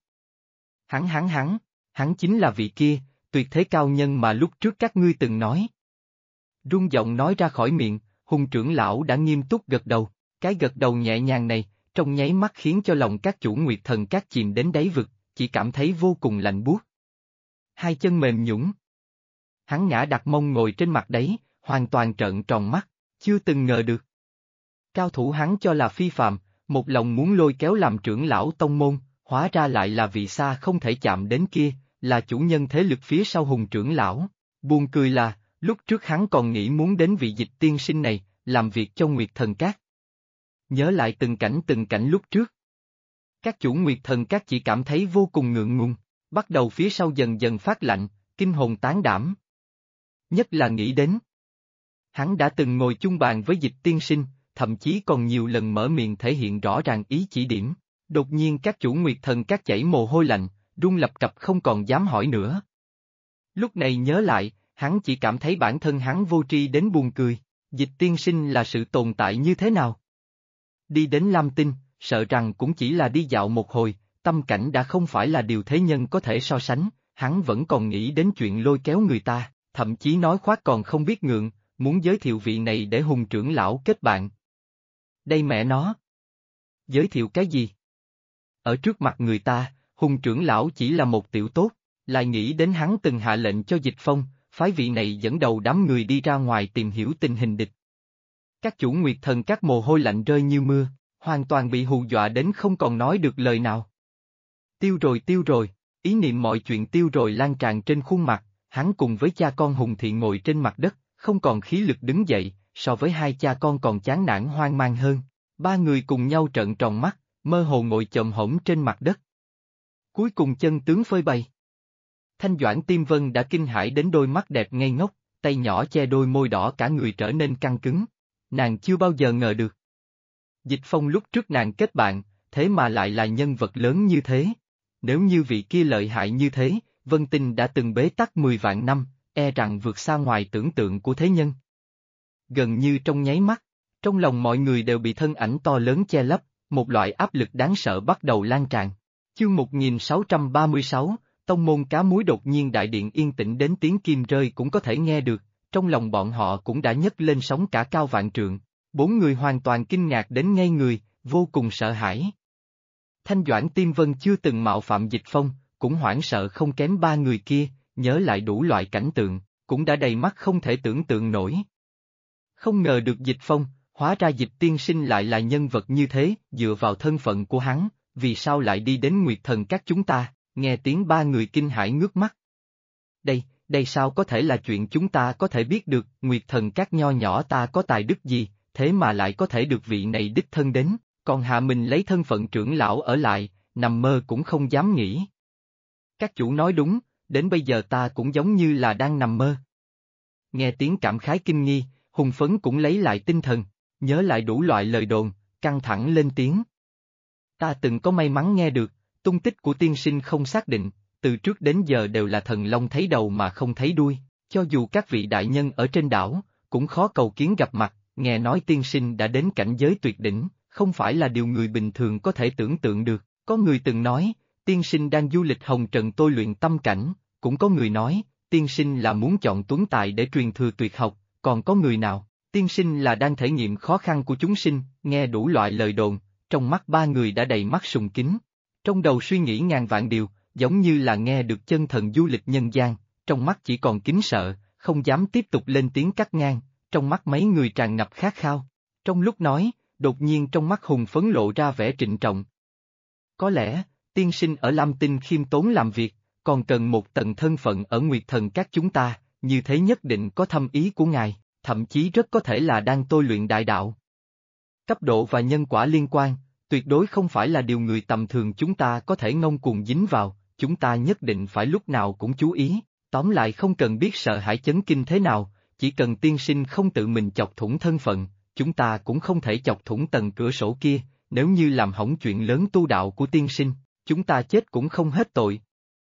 Speaker 1: Hắn chính là vị kia, tuyệt thế cao nhân mà lúc trước các ngươi từng nói. Rung giọng nói ra khỏi miệng, Hùng trưởng lão đã nghiêm túc gật đầu, cái gật đầu nhẹ nhàng này, trong nháy mắt khiến cho lòng các chủ Nguyệt Thần Các chìm đến đáy vực, chỉ cảm thấy vô cùng lạnh buốt. Hai chân mềm nhũn. Hắn ngã đặt mông ngồi trên mặt đấy, hoàn toàn trợn tròn mắt, chưa từng ngờ được. Cao thủ hắn cho là phi phàm, một lòng muốn lôi kéo làm trưởng lão tông môn, hóa ra lại là vị xa không thể chạm đến kia, là chủ nhân thế lực phía sau Hùng trưởng lão. Buồn cười là, lúc trước hắn còn nghĩ muốn đến vị Dịch tiên sinh này, làm việc cho Nguyệt Thần Các. Nhớ lại từng cảnh lúc trước. Các chủ Nguyệt Thần Các chỉ cảm thấy vô cùng ngượng ngùng, bắt đầu phía sau dần dần phát lạnh, kinh hồn tán đảm. Nhất là nghĩ đến. Hắn đã từng ngồi chung bàn với Dịch tiên sinh, thậm chí còn nhiều lần mở miệng thể hiện rõ ràng ý chỉ điểm. Đột nhiên các chủ Nguyệt Thần Các chảy mồ hôi lạnh, run lập cập không còn dám hỏi nữa. Lúc này nhớ lại, hắn chỉ cảm thấy bản thân hắn vô tri đến buồn cười. Dịch tiên sinh là sự tồn tại như thế nào? Đi đến Lam Tinh, sợ rằng cũng chỉ là đi dạo một hồi, tâm cảnh đã không phải là điều thế nhân có thể so sánh, hắn vẫn còn nghĩ đến chuyện lôi kéo người ta, thậm chí nói khoác còn không biết ngượng, muốn giới thiệu vị này để Hùng trưởng lão kết bạn. Đây mẹ nó! Giới thiệu cái gì? Ở trước mặt người ta, Hùng trưởng lão chỉ là một tiểu tốt, lại nghĩ đến hắn từng hạ lệnh cho Dịch Phong, phái vị này dẫn đầu đám người đi ra ngoài tìm hiểu tình hình địch. Các chủ Nguyệt Thần Các mồ hôi lạnh rơi như mưa, hoàn toàn bị hù dọa đến không còn nói được lời nào. Tiêu rồi, ý niệm mọi chuyện tiêu rồi lan tràn trên khuôn mặt, hắn cùng với cha con Hùng Thị ngồi trên mặt đất, không còn khí lực đứng dậy, so với hai cha con còn chán nản hoang mang hơn. Ba người cùng nhau trợn tròn mắt, mơ hồ ngồi chồm hổm trên mặt đất. Cuối cùng chân tướng phơi bày. Thanh Doãn Tiêm Vân đã kinh hãi đến đôi mắt đẹp ngây ngốc, tay nhỏ che đôi môi đỏ cả người trở nên căng cứng. Nàng chưa bao giờ ngờ được. Dịch Phong lúc trước nàng kết bạn, thế mà lại là nhân vật lớn như thế. Nếu như vị kia lợi hại như thế, Vân Tinh đã từng bế tắc 10 vạn năm, e rằng vượt xa ngoài tưởng tượng của thế nhân. Gần như trong nháy mắt, trong lòng mọi người đều bị thân ảnh to lớn che lấp, một loại áp lực đáng sợ bắt đầu lan tràn. Chương 1636, tông môn cá muối đột nhiên đại điện yên tĩnh đến tiếng kim rơi cũng có thể nghe được, trong lòng bọn họ cũng đã nhấc lên sóng cả cao vạn trượng. Bốn người hoàn toàn kinh ngạc đến ngây người, vô cùng sợ hãi. Thanh Doãn Tiêm Vân chưa từng mạo phạm Dịch Phong, cũng hoảng sợ không kém ba người kia, nhớ lại đủ loại cảnh tượng, cũng đã đầy mắt không thể tưởng tượng nổi. Không ngờ được Dịch Phong, hóa ra Dịch tiên sinh lại là nhân vật như thế, dựa vào thân phận của hắn, vì sao lại đi đến Nguyệt Thần Các chúng ta, nghe tiếng ba người kinh hãi ngước mắt. Đây sao có thể là chuyện chúng ta có thể biết được, Nguyệt Thần Các nho nhỏ ta có tài đức gì, thế mà lại có thể được vị này đích thân đến, còn hạ mình lấy thân phận trưởng lão ở lại, nằm mơ cũng không dám nghĩ. Các chủ nói đúng, đến bây giờ ta cũng giống như là đang nằm mơ. Nghe tiếng cảm khái kinh nghi, Hùng Phấn cũng lấy lại tinh thần, nhớ lại đủ loại lời đồn, căng thẳng lên tiếng. Ta từng có may mắn nghe được, tung tích của tiên sinh không xác định, từ trước đến giờ đều là thần long thấy đầu mà không thấy đuôi, Cho dù các vị đại nhân ở trên đảo, cũng khó cầu kiến gặp mặt, nghe nói tiên sinh đã đến cảnh giới tuyệt đỉnh, không phải là điều người bình thường có thể tưởng tượng được. Có người từng nói, tiên sinh đang du lịch hồng trần tôi luyện tâm cảnh, cũng có người nói, tiên sinh là muốn chọn tuấn tài để truyền thừa tuyệt học, còn có người nào, tiên sinh là đang thể nghiệm khó khăn của chúng sinh, nghe đủ loại lời đồn, trong mắt ba người đã đầy mắt sùng kính. Trong đầu suy nghĩ ngàn vạn điều, giống như là nghe được chân thần du lịch nhân gian, trong mắt chỉ còn kính sợ, không dám tiếp tục lên tiếng cắt ngang, trong mắt mấy người tràn ngập khát khao. Trong lúc nói, đột nhiên trong mắt Hùng Phấn lộ ra vẻ trịnh trọng. Có lẽ, tiên sinh ở Lam Tinh khiêm tốn làm việc, còn cần một tầng thân phận ở Nguyệt Thần các chúng ta, như thế nhất định có thâm ý của ngài, thậm chí rất có thể là đang tôi luyện đại đạo. Cấp độ và nhân quả liên quan, tuyệt đối không phải là điều người tầm thường chúng ta có thể ngông cuồng dính vào, chúng ta nhất định phải lúc nào cũng chú ý, tóm lại không cần biết sợ hãi chấn kinh thế nào, chỉ cần tiên sinh không tự mình chọc thủng thân phận, chúng ta cũng không thể chọc thủng tầng cửa sổ kia, nếu như làm hỏng chuyện lớn tu đạo của tiên sinh, chúng ta chết cũng không hết tội.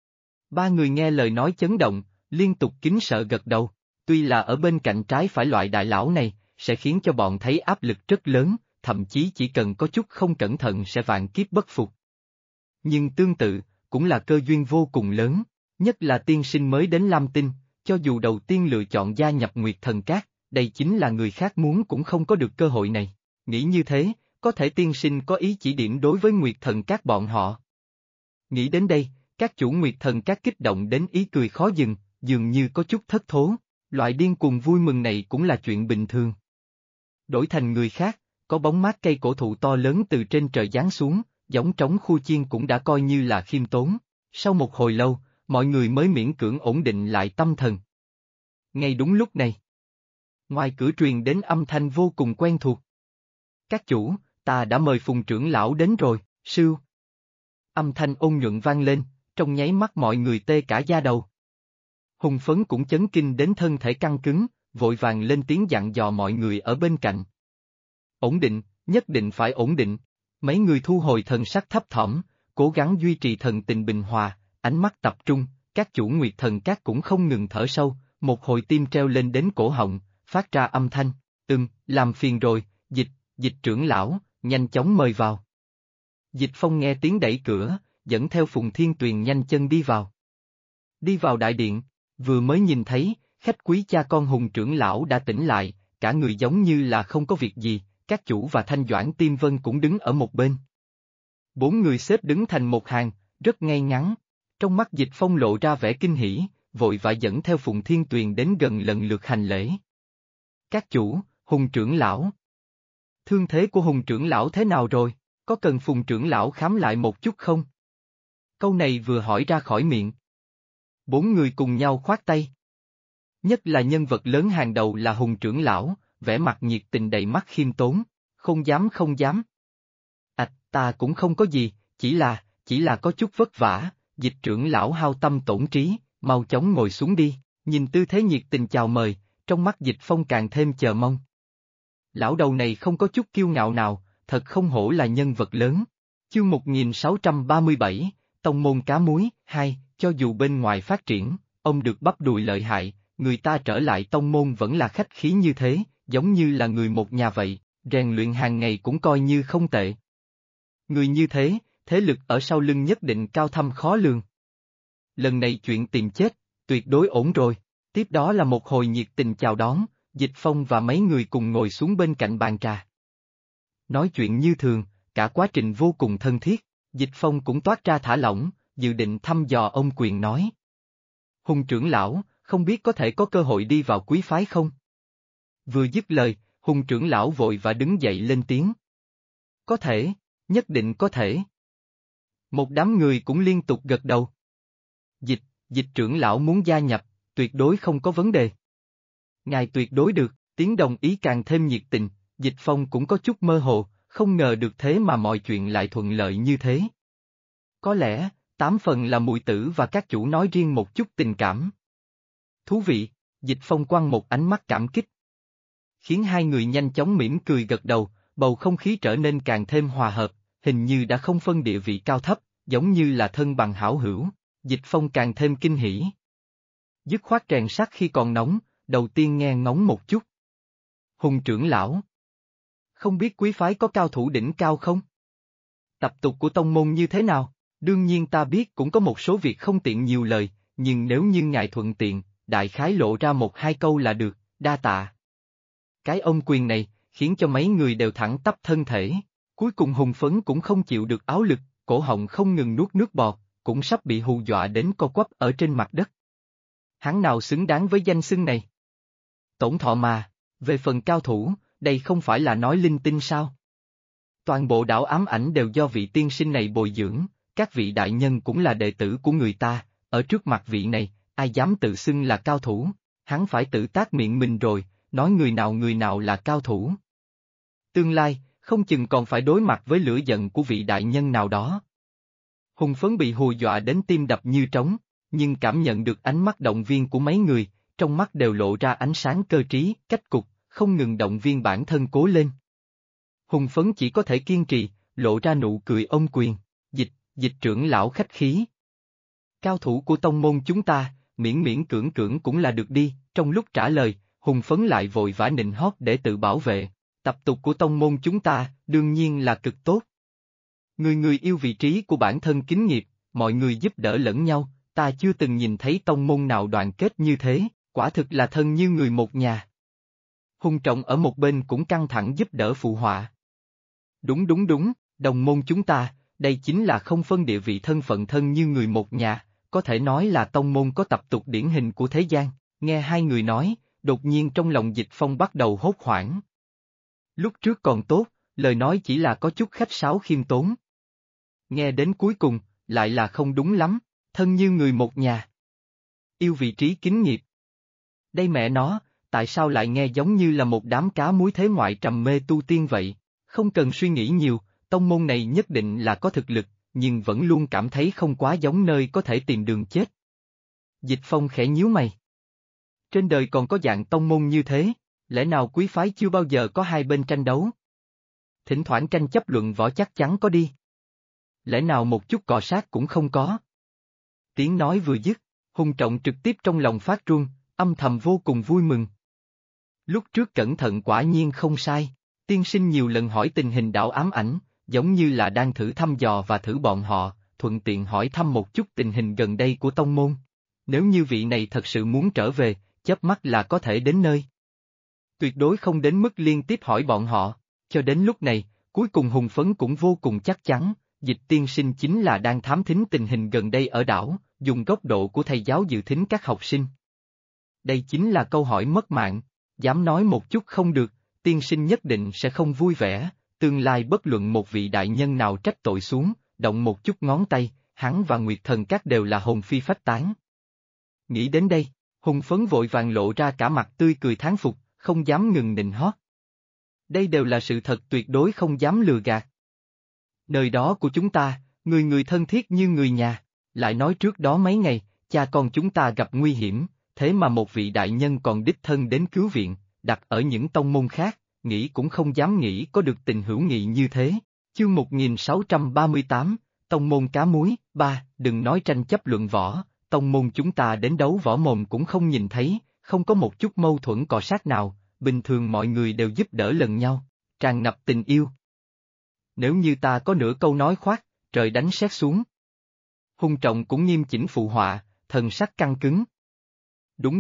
Speaker 1: Ba người nghe lời nói chấn động, liên tục kính sợ gật đầu, tuy là ở bên cạnh trái phải loại đại lão này, sẽ khiến cho bọn thấy áp lực rất lớn, thậm chí chỉ cần có chút không cẩn thận sẽ vạn kiếp bất phục. Nhưng tương tự, cũng là cơ duyên vô cùng lớn, nhất là tiên sinh mới đến Lam Tinh, cho dù đầu tiên lựa chọn gia nhập Nguyệt Thần Các, đây chính là người khác muốn cũng không có được cơ hội này. Nghĩ như thế, có thể tiên sinh có ý chỉ điểm đối với Nguyệt Thần Các bọn họ. Nghĩ đến đây, các chủ Nguyệt Thần Các kích động đến ý cười khó dừng, dường như có chút thất thố, loại điên cuồng vui mừng này cũng là chuyện bình thường. Đổi thành người khác, có bóng mát cây cổ thụ to lớn từ trên trời giáng xuống, giống trống khu chiên cũng đã coi như là khiêm tốn. Sau một hồi lâu, mọi người mới miễn cưỡng ổn định lại tâm thần. Ngay đúng lúc này, ngoài cửa truyền đến âm thanh vô cùng quen thuộc. Các chủ, ta đã mời Phùng trưởng lão đến rồi, sưu. Âm thanh ôn nhuận vang lên, trong nháy mắt mọi người tê cả da đầu. Hùng Phấn cũng chấn kinh đến thân thể căng cứng, vội vàng lên tiếng dặn dò mọi người ở bên cạnh. Ổn định, nhất định phải ổn định. Mấy người thu hồi thần sắc thấp thỏm, cố gắng duy trì thần tình bình hòa, ánh mắt tập trung, các chủ Nguyệt Thần Các cũng không ngừng thở sâu, một hồi tim treo lên đến cổ họng, phát ra âm thanh, làm phiền rồi, dịch trưởng lão, nhanh chóng mời vào. Dịch Phong nghe tiếng đẩy cửa, dẫn theo Phùng Thiên Tuyền nhanh chân đi vào. Đi vào đại điện, vừa mới nhìn thấy, khách quý cha con Hùng trưởng lão đã tỉnh lại, cả người giống như là không có việc gì, các chủ và Thanh Doãn Tiêm Vân cũng đứng ở một bên. Bốn người xếp đứng thành một hàng, rất ngay ngắn. Trong mắt Dịch Phong lộ ra vẻ kinh hỉ, vội vã dẫn theo Phùng Thiên Tuyền đến gần lần lượt hành lễ. Các chủ, Hùng trưởng lão. Thương thế của Hùng trưởng lão thế nào rồi, có cần Phùng trưởng lão khám lại một chút không? Câu này vừa hỏi ra khỏi miệng. Bốn người cùng nhau khoát tay. Nhất là nhân vật lớn hàng đầu là Hùng trưởng lão, vẻ mặt nhiệt tình đầy mắt khiêm tốn, không dám. Ta cũng không có gì, chỉ là có chút vất vả, Dịch trưởng lão hao tâm tổn trí, mau chóng ngồi xuống đi, nhìn tư thế nhiệt tình chào mời, trong mắt Dịch Phong càng thêm chờ mong. Lão đầu này không có chút kiêu ngạo nào, thật không hổ là nhân vật lớn. Chương 1637, Tông môn cá muối, 2, cho dù bên ngoài phát triển, ông được bắp đùi lợi hại, người ta trở lại tông môn vẫn là khách khí như thế, giống như là người một nhà vậy, rèn luyện hàng ngày cũng coi như không tệ. Người như thế, thế lực ở sau lưng nhất định cao thâm khó lường. Lần này chuyện tìm chết, tuyệt đối ổn rồi, tiếp đó là một hồi nhiệt tình chào đón, Dịch Phong và mấy người cùng ngồi xuống bên cạnh bàn trà. Nói chuyện như thường, cả quá trình vô cùng thân thiết, Dịch Phong cũng toát ra thả lỏng, dự định thăm dò ông Quyền nói. Hùng trưởng lão, không biết có thể có cơ hội đi vào quý phái không? Vừa dứt lời, Hùng trưởng lão vội và đứng dậy lên tiếng. Có thể, nhất định có thể. Một đám người cũng liên tục gật đầu. Dịch trưởng lão muốn gia nhập, tuyệt đối không có vấn đề. Ngài tuyệt đối được, tiếng đồng ý càng thêm nhiệt tình, Dịch Phong cũng có chút mơ hồ, không ngờ được thế mà mọi chuyện lại thuận lợi như thế. Có lẽ, 8 phần là muội tử và các chủ nói riêng một chút tình cảm. Thú vị, Dịch Phong quăng một ánh mắt cảm kích. Khiến hai người nhanh chóng mỉm cười gật đầu, bầu không khí trở nên càng thêm hòa hợp, hình như đã không phân địa vị cao thấp, giống như là thân bằng hảo hữu, Dịch Phong càng thêm kinh hỉ. Dứt khoát rèn sắt khi còn nóng, đầu tiên nghe ngóng một chút. Hùng trưởng lão. Không biết quý phái có cao thủ đỉnh cao không? Tập tục của tông môn như thế nào? Đương nhiên ta biết cũng có một số việc không tiện nhiều lời, nhưng nếu như ngài thuận tiện, đại khái lộ ra một hai câu là được, đa tạ. Cái ôm quyền này, khiến cho mấy người đều thẳng tắp thân thể. Cuối cùng hùng phấn cũng không chịu được áo lực, cổ họng không ngừng nuốt nước bọt, cũng sắp bị hù dọa đến co quắp ở trên mặt đất. Hắn nào xứng đáng với danh xưng này? Tổn thọ mà, về phần cao thủ, đây không phải là nói linh tinh sao? Toàn bộ đảo ám ảnh đều do vị tiên sinh này bồi dưỡng, các vị đại nhân cũng là đệ tử của người ta, ở trước mặt vị này, ai dám tự xưng là cao thủ, hắn phải tự tác miệng mình rồi, nói người nào là cao thủ. Tương lai, không chừng còn phải đối mặt với lửa giận của vị đại nhân nào đó. Hùng phấn bị hù dọa đến tim đập như trống, nhưng cảm nhận được ánh mắt động viên của mấy người, trong mắt đều lộ ra ánh sáng cơ trí, cách cục, không ngừng động viên bản thân cố lên. Hùng phấn chỉ có thể kiên trì, lộ ra nụ cười ôm quyền, dịch trưởng lão khách khí. Cao thủ của tông môn chúng ta, miễn miễn cưỡng cưỡng cũng là được đi, trong lúc trả lời, hùng phấn lại vội vã nịnh hót để tự bảo vệ. Tập tục của tông môn chúng ta, đương nhiên là cực tốt. Người yêu vị trí của bản thân kính nghiệp, mọi người giúp đỡ lẫn nhau, ta chưa từng nhìn thấy tông môn nào đoàn kết như thế, quả thực là thân như người một nhà. Hùng Trọng ở một bên cũng căng thẳng giúp đỡ phụ họa. Đúng, đồng môn chúng ta, đây chính là không phân địa vị thân phận thân như người một nhà, có thể nói là tông môn có tập tục điển hình của thế gian. Nghe hai người nói, đột nhiên trong lòng Dịch Phong bắt đầu hốt hoảng. Lúc trước còn tốt, lời nói chỉ là có chút khách sáo khiêm tốn. Nghe đến cuối cùng, lại là không đúng lắm, thân như người một nhà. Yêu vị trí kính nghiệp. Đây mẹ nó, tại sao lại nghe giống như là một đám cá muối thế ngoại trầm mê tu tiên vậy? Không cần suy nghĩ nhiều, tông môn này nhất định là có thực lực, nhưng vẫn luôn cảm thấy không quá giống nơi có thể tìm đường chết. Dịch Phong khẽ nhíu mày. Trên đời còn có dạng tông môn như thế, lẽ nào quý phái chưa bao giờ có hai bên tranh đấu? Thỉnh thoảng tranh chấp luận võ chắc chắn có đi. Lẽ nào một chút cọ sát cũng không có? Tiếng nói vừa dứt, Hùng Trọng trực tiếp trong lòng phát run, âm thầm vô cùng vui mừng. Lúc trước cẩn thận quả nhiên không sai, tiên sinh nhiều lần hỏi tình hình đảo ám ảnh, giống như là đang thử thăm dò và thử bọn họ, thuận tiện hỏi thăm một chút tình hình gần đây của tông môn. Nếu như vị này thật sự muốn trở về, chớp mắt là có thể đến nơi. Tuyệt đối không đến mức liên tiếp hỏi bọn họ, cho đến lúc này, cuối cùng Hùng Phấn cũng vô cùng chắc chắn, Dịch tiên sinh chính là đang thám thính tình hình gần đây ở đảo, dùng góc độ của thầy giáo dự thính các học sinh. Đây chính là câu hỏi mất mạng, dám nói một chút không được, tiên sinh nhất định sẽ không vui vẻ, tương lai bất luận một vị đại nhân nào trách tội xuống, động một chút ngón tay, hắn và Nguyệt Thần Các đều là hồn phi phách tán. Nghĩ đến đây, Hùng Phấn vội vàng lộ ra cả mặt tươi cười thán phục, không dám ngừng nịnh hót. Đây đều là sự thật tuyệt đối không dám lừa gạt. Nơi đó của chúng ta, người thân thiết như người nhà, lại nói trước đó mấy ngày, cha con chúng ta gặp nguy hiểm, thế mà một vị đại nhân còn đích thân đến cứu viện, đặt ở những tông môn khác, nghĩ cũng không dám nghĩ có được tình hữu nghị như thế. Chương 1638, Tông môn cá muối, 3, đừng nói tranh chấp luận võ, tông môn chúng ta đến đấu võ mồm cũng không nhìn thấy, không có một chút mâu thuẫn cọ sát nào, bình thường mọi người đều giúp đỡ lẫn nhau, tràn ngập tình yêu. Nếu như ta có nửa câu nói khoác, trời đánh sét xuống. Hùng Trọng cũng nghiêm chỉnh phụ họa, thần sắc căng cứng. Đúng.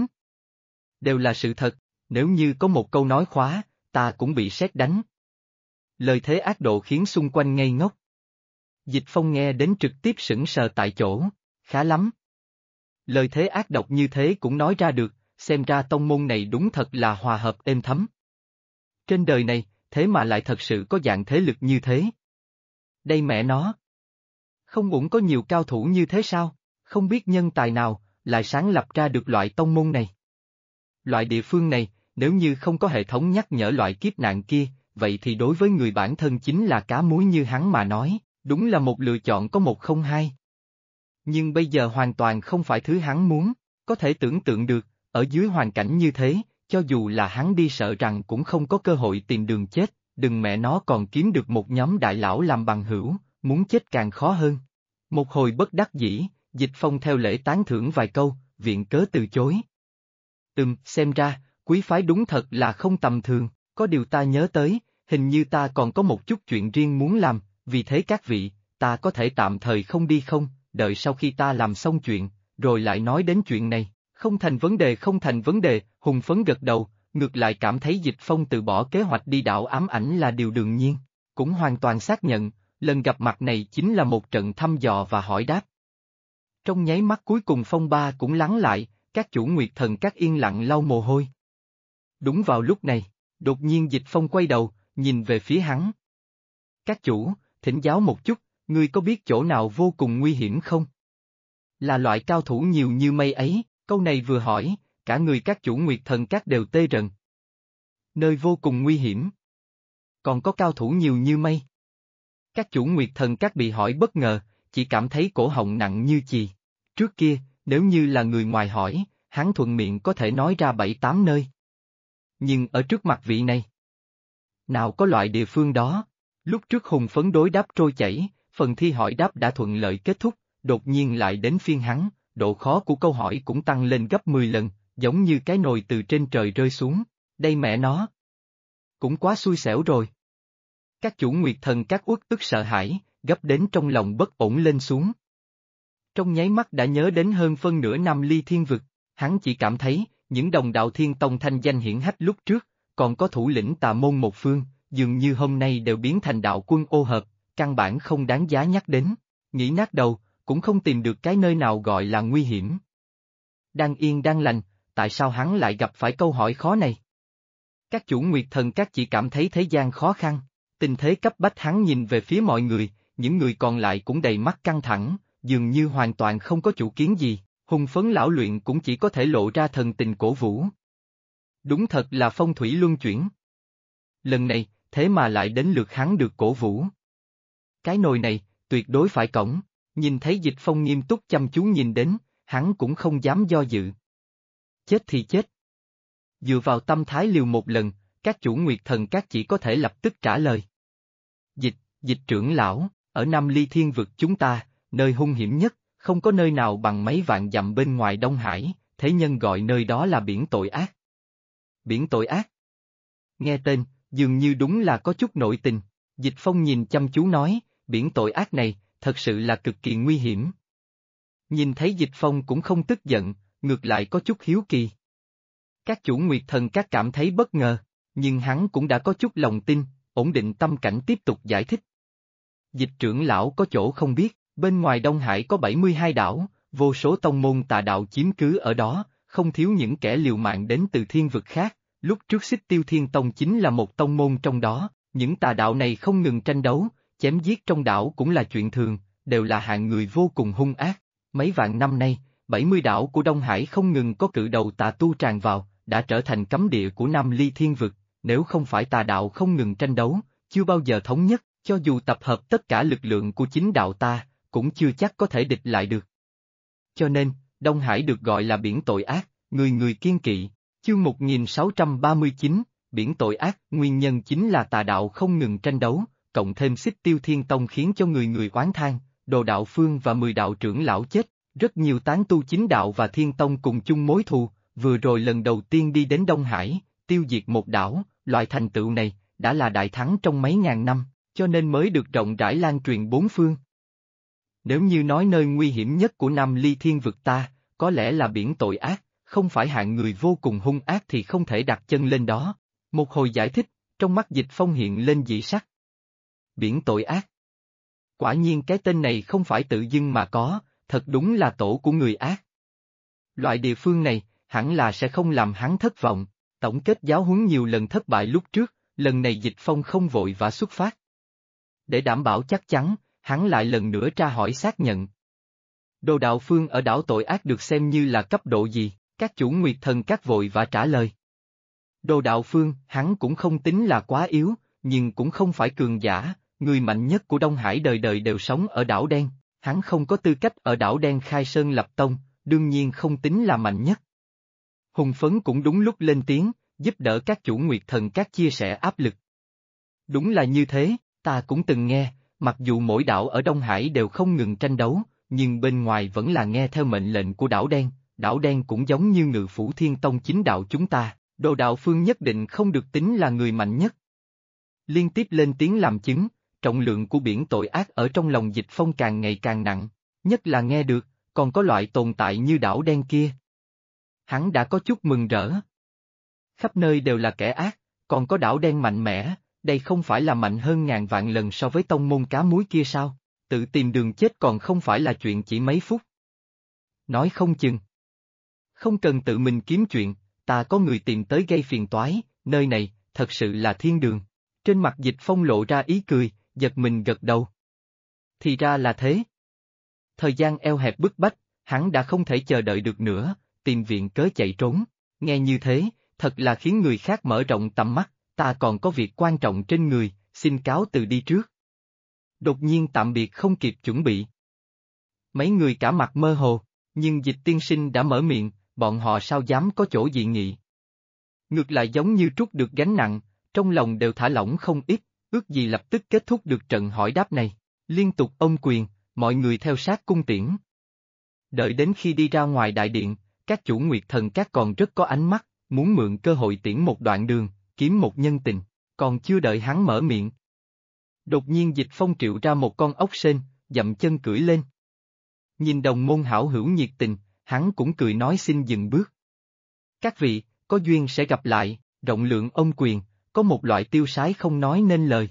Speaker 1: Đều là sự thật, nếu như có một câu nói khóa, ta cũng bị sét đánh. Lời thế ác độ khiến xung quanh ngây ngốc. Dịch Phong nghe đến trực tiếp sững sờ tại chỗ, khá lắm. Lời thế ác độc như thế cũng nói ra được, xem ra tông môn này đúng thật là hòa hợp êm thấm. Trên đời này, thế mà lại thật sự có dạng thế lực như thế. Đây mẹ nó. Không uổng có nhiều cao thủ như thế sao, không biết nhân tài nào, lại sáng lập ra được loại tông môn này. Loại địa phương này, nếu như không có hệ thống nhắc nhở loại kiếp nạn kia, vậy thì đối với người bản thân chính là cá muối như hắn mà nói, đúng là một lựa chọn có một không hai. Nhưng bây giờ hoàn toàn không phải thứ hắn muốn, có thể tưởng tượng được, ở dưới hoàn cảnh như thế, cho dù là hắn đi sợ rằng cũng không có cơ hội tìm đường chết, đừng mẹ nó còn kiếm được một nhóm đại lão làm bằng hữu, muốn chết càng khó hơn. Một hồi bất đắc dĩ, Dịch Phong theo lễ tán thưởng vài câu, viện cớ từ chối. Xem ra, quý phái đúng thật là không tầm thường, có điều ta nhớ tới, hình như ta còn có một chút chuyện riêng muốn làm, vì thế các vị, ta có thể tạm thời không đi không, đợi sau khi ta làm xong chuyện, rồi lại nói đến chuyện này, không thành vấn đề không thành vấn đề, hùng phấn gật đầu, ngược lại cảm thấy Dịch Phong từ bỏ kế hoạch đi đảo ám ảnh là điều đương nhiên, cũng hoàn toàn xác nhận, lần gặp mặt này chính là một trận thăm dò và hỏi đáp. Trong nháy mắt cuối cùng phong ba cũng lắng lại, các chủ Nguyệt Thần các yên lặng lau mồ hôi. Đúng vào lúc này, đột nhiên Dịch Phong quay đầu, nhìn về phía hắn. Các chủ, thỉnh giáo một chút, ngươi có biết chỗ nào vô cùng nguy hiểm không? Là loại cao thủ nhiều như mây ấy, câu này vừa hỏi, cả người các chủ Nguyệt Thần các đều tê rần. Nơi vô cùng nguy hiểm. Còn có cao thủ nhiều như mây. Các chủ Nguyệt Thần các bị hỏi bất ngờ, chỉ cảm thấy cổ họng nặng như chì. Trước kia, nếu như là người ngoài hỏi, hắn thuận miệng có thể nói ra 7-8 nơi. Nhưng ở trước mặt vị này, nào có loại địa phương đó. Lúc trước hùng phấn đối đáp trôi chảy, phần thi hỏi đáp đã thuận lợi kết thúc, đột nhiên lại đến phiên hắn, độ khó của câu hỏi cũng tăng lên gấp 10 lần, giống như cái nồi từ trên trời rơi xuống. Đây mẹ nó. Cũng quá xui xẻo rồi. Các chủ Nguyệt Thần các uất ức sợ hãi, gấp đến trong lòng bất ổn lên xuống. Trong nháy mắt đã nhớ đến hơn phân nửa năm ly thiên vực, hắn chỉ cảm thấy, những đồng đạo thiên tông thanh danh hiển hách lúc trước, còn có thủ lĩnh tà môn một phương, dường như hôm nay đều biến thành đạo quân ô hợp, căn bản không đáng giá nhắc đến, nghĩ nát đầu, cũng không tìm được cái nơi nào gọi là nguy hiểm. Đang yên đang lành, tại sao hắn lại gặp phải câu hỏi khó này? Các chủ Nguyệt Thần các chỉ cảm thấy thế gian khó khăn, tình thế cấp bách hắn nhìn về phía mọi người, những người còn lại cũng đầy mắt căng thẳng, dường như hoàn toàn không có chủ kiến gì, hùng phấn lão luyện cũng chỉ có thể lộ ra thần tình cổ vũ. Đúng thật là phong thủy luân chuyển. Lần này, thế mà lại đến lượt hắn được cổ vũ. Cái nồi này, tuyệt đối phải cõng, nhìn thấy Dịch Phong nghiêm túc chăm chú nhìn đến, hắn cũng không dám do dự. Chết thì chết. Dựa vào tâm thái liều một lần, các chủ Nguyệt Thần các chỉ có thể lập tức trả lời. Dịch trưởng lão, ở Nam Ly Thiên vực chúng ta, nơi hung hiểm nhất, không có nơi nào bằng mấy vạn dặm bên ngoài Đông Hải, thế nhân gọi nơi đó là biển tội ác. Biển tội ác? Nghe tên, dường như đúng là có chút nội tình. Dịch Phong nhìn chăm chú nói, biển tội ác này, thật sự là cực kỳ nguy hiểm. Nhìn thấy Dịch Phong cũng không tức giận, ngược lại có chút hiếu kỳ. Các chủ Nguyệt Thần các cảm thấy bất ngờ, nhưng hắn cũng đã có chút lòng tin, ổn định tâm cảnh tiếp tục giải thích. Dịch trưởng lão có chỗ không biết, bên ngoài Đông Hải có 72 đảo, vô số tông môn tà đạo chiếm cứ ở đó, không thiếu những kẻ liều mạng đến từ thiên vực khác, lúc trước Xích Tiêu Thiên Tông chính là một tông môn trong đó, những tà đạo này không ngừng tranh đấu, chém giết trong đảo cũng là chuyện thường, đều là hạng người vô cùng hung ác. Mấy vạn năm nay, 70 đảo của Đông Hải không ngừng có cự đầu tà tu tràn vào, đã trở thành cấm địa của Nam Ly Thiên vực, nếu không phải tà đạo không ngừng tranh đấu, chưa bao giờ thống nhất, cho dù tập hợp tất cả lực lượng của chính đạo ta, cũng chưa chắc có thể địch lại được. Cho nên, Đông Hải được gọi là biển tội ác, người người kiêng kỵ. Chương 1639, biển tội ác, nguyên nhân chính là tà đạo không ngừng tranh đấu, cộng thêm Xích Tiêu Thiên Tông khiến cho người người oán than, Đồ Đạo Phương và 10 đạo trưởng lão chết, rất nhiều tán tu chính đạo và Thiên Tông cùng chung mối thù, vừa rồi lần đầu tiên đi đến Đông Hải, tiêu diệt một đảo, loại thành tựu này, đã là đại thắng trong mấy ngàn năm, cho nên mới được rộng rãi lan truyền bốn phương. Nếu như nói nơi nguy hiểm nhất của Nam Ly Thiên vực ta, có lẽ là biển tội ác, không phải hạng người vô cùng hung ác thì không thể đặt chân lên đó. Một hồi giải thích, trong mắt Dịch Phong hiện lên dị sắc. Biển tội ác. Quả nhiên cái tên này không phải tự dưng mà có, thật đúng là tổ của người ác. Loại địa phương này, hẳn là sẽ không làm hắn thất vọng, tổng kết giáo huấn nhiều lần thất bại lúc trước, lần này Dịch Phong không vội và xuất phát. Để đảm bảo chắc chắn, hắn lại lần nữa tra hỏi xác nhận. Đồ Đạo Phương ở đảo tội ác được xem như là cấp độ gì, các chủ Nguyệt Thần các vội và trả lời. Đồ Đạo Phương, hắn cũng không tính là quá yếu, nhưng cũng không phải cường giả, người mạnh nhất của Đông Hải đời đời đều sống ở đảo đen, hắn không có tư cách ở đảo đen khai sơn lập tông, đương nhiên không tính là mạnh nhất. Hùng Phấn cũng đúng lúc lên tiếng, giúp đỡ các chủ Nguyệt Thần các chia sẻ áp lực. Đúng là như thế, ta cũng từng nghe, mặc dù mỗi đảo ở Đông Hải đều không ngừng tranh đấu, nhưng bên ngoài vẫn là nghe theo mệnh lệnh của đảo đen, đảo đen cũng giống như Ngự Phủ Thiên Tông chính đạo chúng ta, Đồ Đạo Phương nhất định không được tính là người mạnh nhất. Liên tiếp lên tiếng làm chứng, trọng lượng của biển tội ác ở trong lòng Dịch Phong càng ngày càng nặng, nhất là nghe được, còn có loại tồn tại như đảo đen kia. Hắn đã có chút mừng rỡ. Khắp nơi đều là kẻ ác, còn có đảo đen mạnh mẽ, đây không phải là mạnh hơn ngàn vạn lần so với tông môn cá muối kia sao? Tự tìm đường chết còn không phải là chuyện chỉ mấy phút. Nói không chừng. Không cần tự mình kiếm chuyện, ta có người tìm tới gây phiền toái, nơi này, thật sự là thiên đường. Trên mặt Dịch Phong lộ ra ý cười, giật mình gật đầu. Thì ra là thế. Thời gian eo hẹp bức bách, hắn đã không thể chờ đợi được nữa, tìm viện cớ chạy trốn. Nghe như thế, thật là khiến người khác mở rộng tầm mắt, ta còn có việc quan trọng trên người, xin cáo từ đi trước. Đột nhiên tạm biệt không kịp chuẩn bị. Mấy người cả mặt mơ hồ, nhưng Dịch tiên sinh đã mở miệng, bọn họ sao dám có chỗ dị nghị. Ngược lại giống như trút được gánh nặng, trong lòng đều thả lỏng không ít, ước gì lập tức kết thúc được trận hỏi đáp này. Liên tục ôm quyền, mọi người theo sát cung tiễn. Đợi đến khi đi ra ngoài đại điện, các chủ Nguyệt Thần Các còn rất có ánh mắt, muốn mượn cơ hội tiễn một đoạn đường, kiếm một nhân tình, còn chưa đợi hắn mở miệng. Đột nhiên Dịch Phong triệu ra một con ốc sên, dậm chân cưỡi lên. Nhìn đồng môn hảo hữu nhiệt tình, hắn cũng cười nói xin dừng bước. Các vị, có duyên sẽ gặp lại, rộng lượng ôm quyền, có một loại tiêu sái không nói nên lời.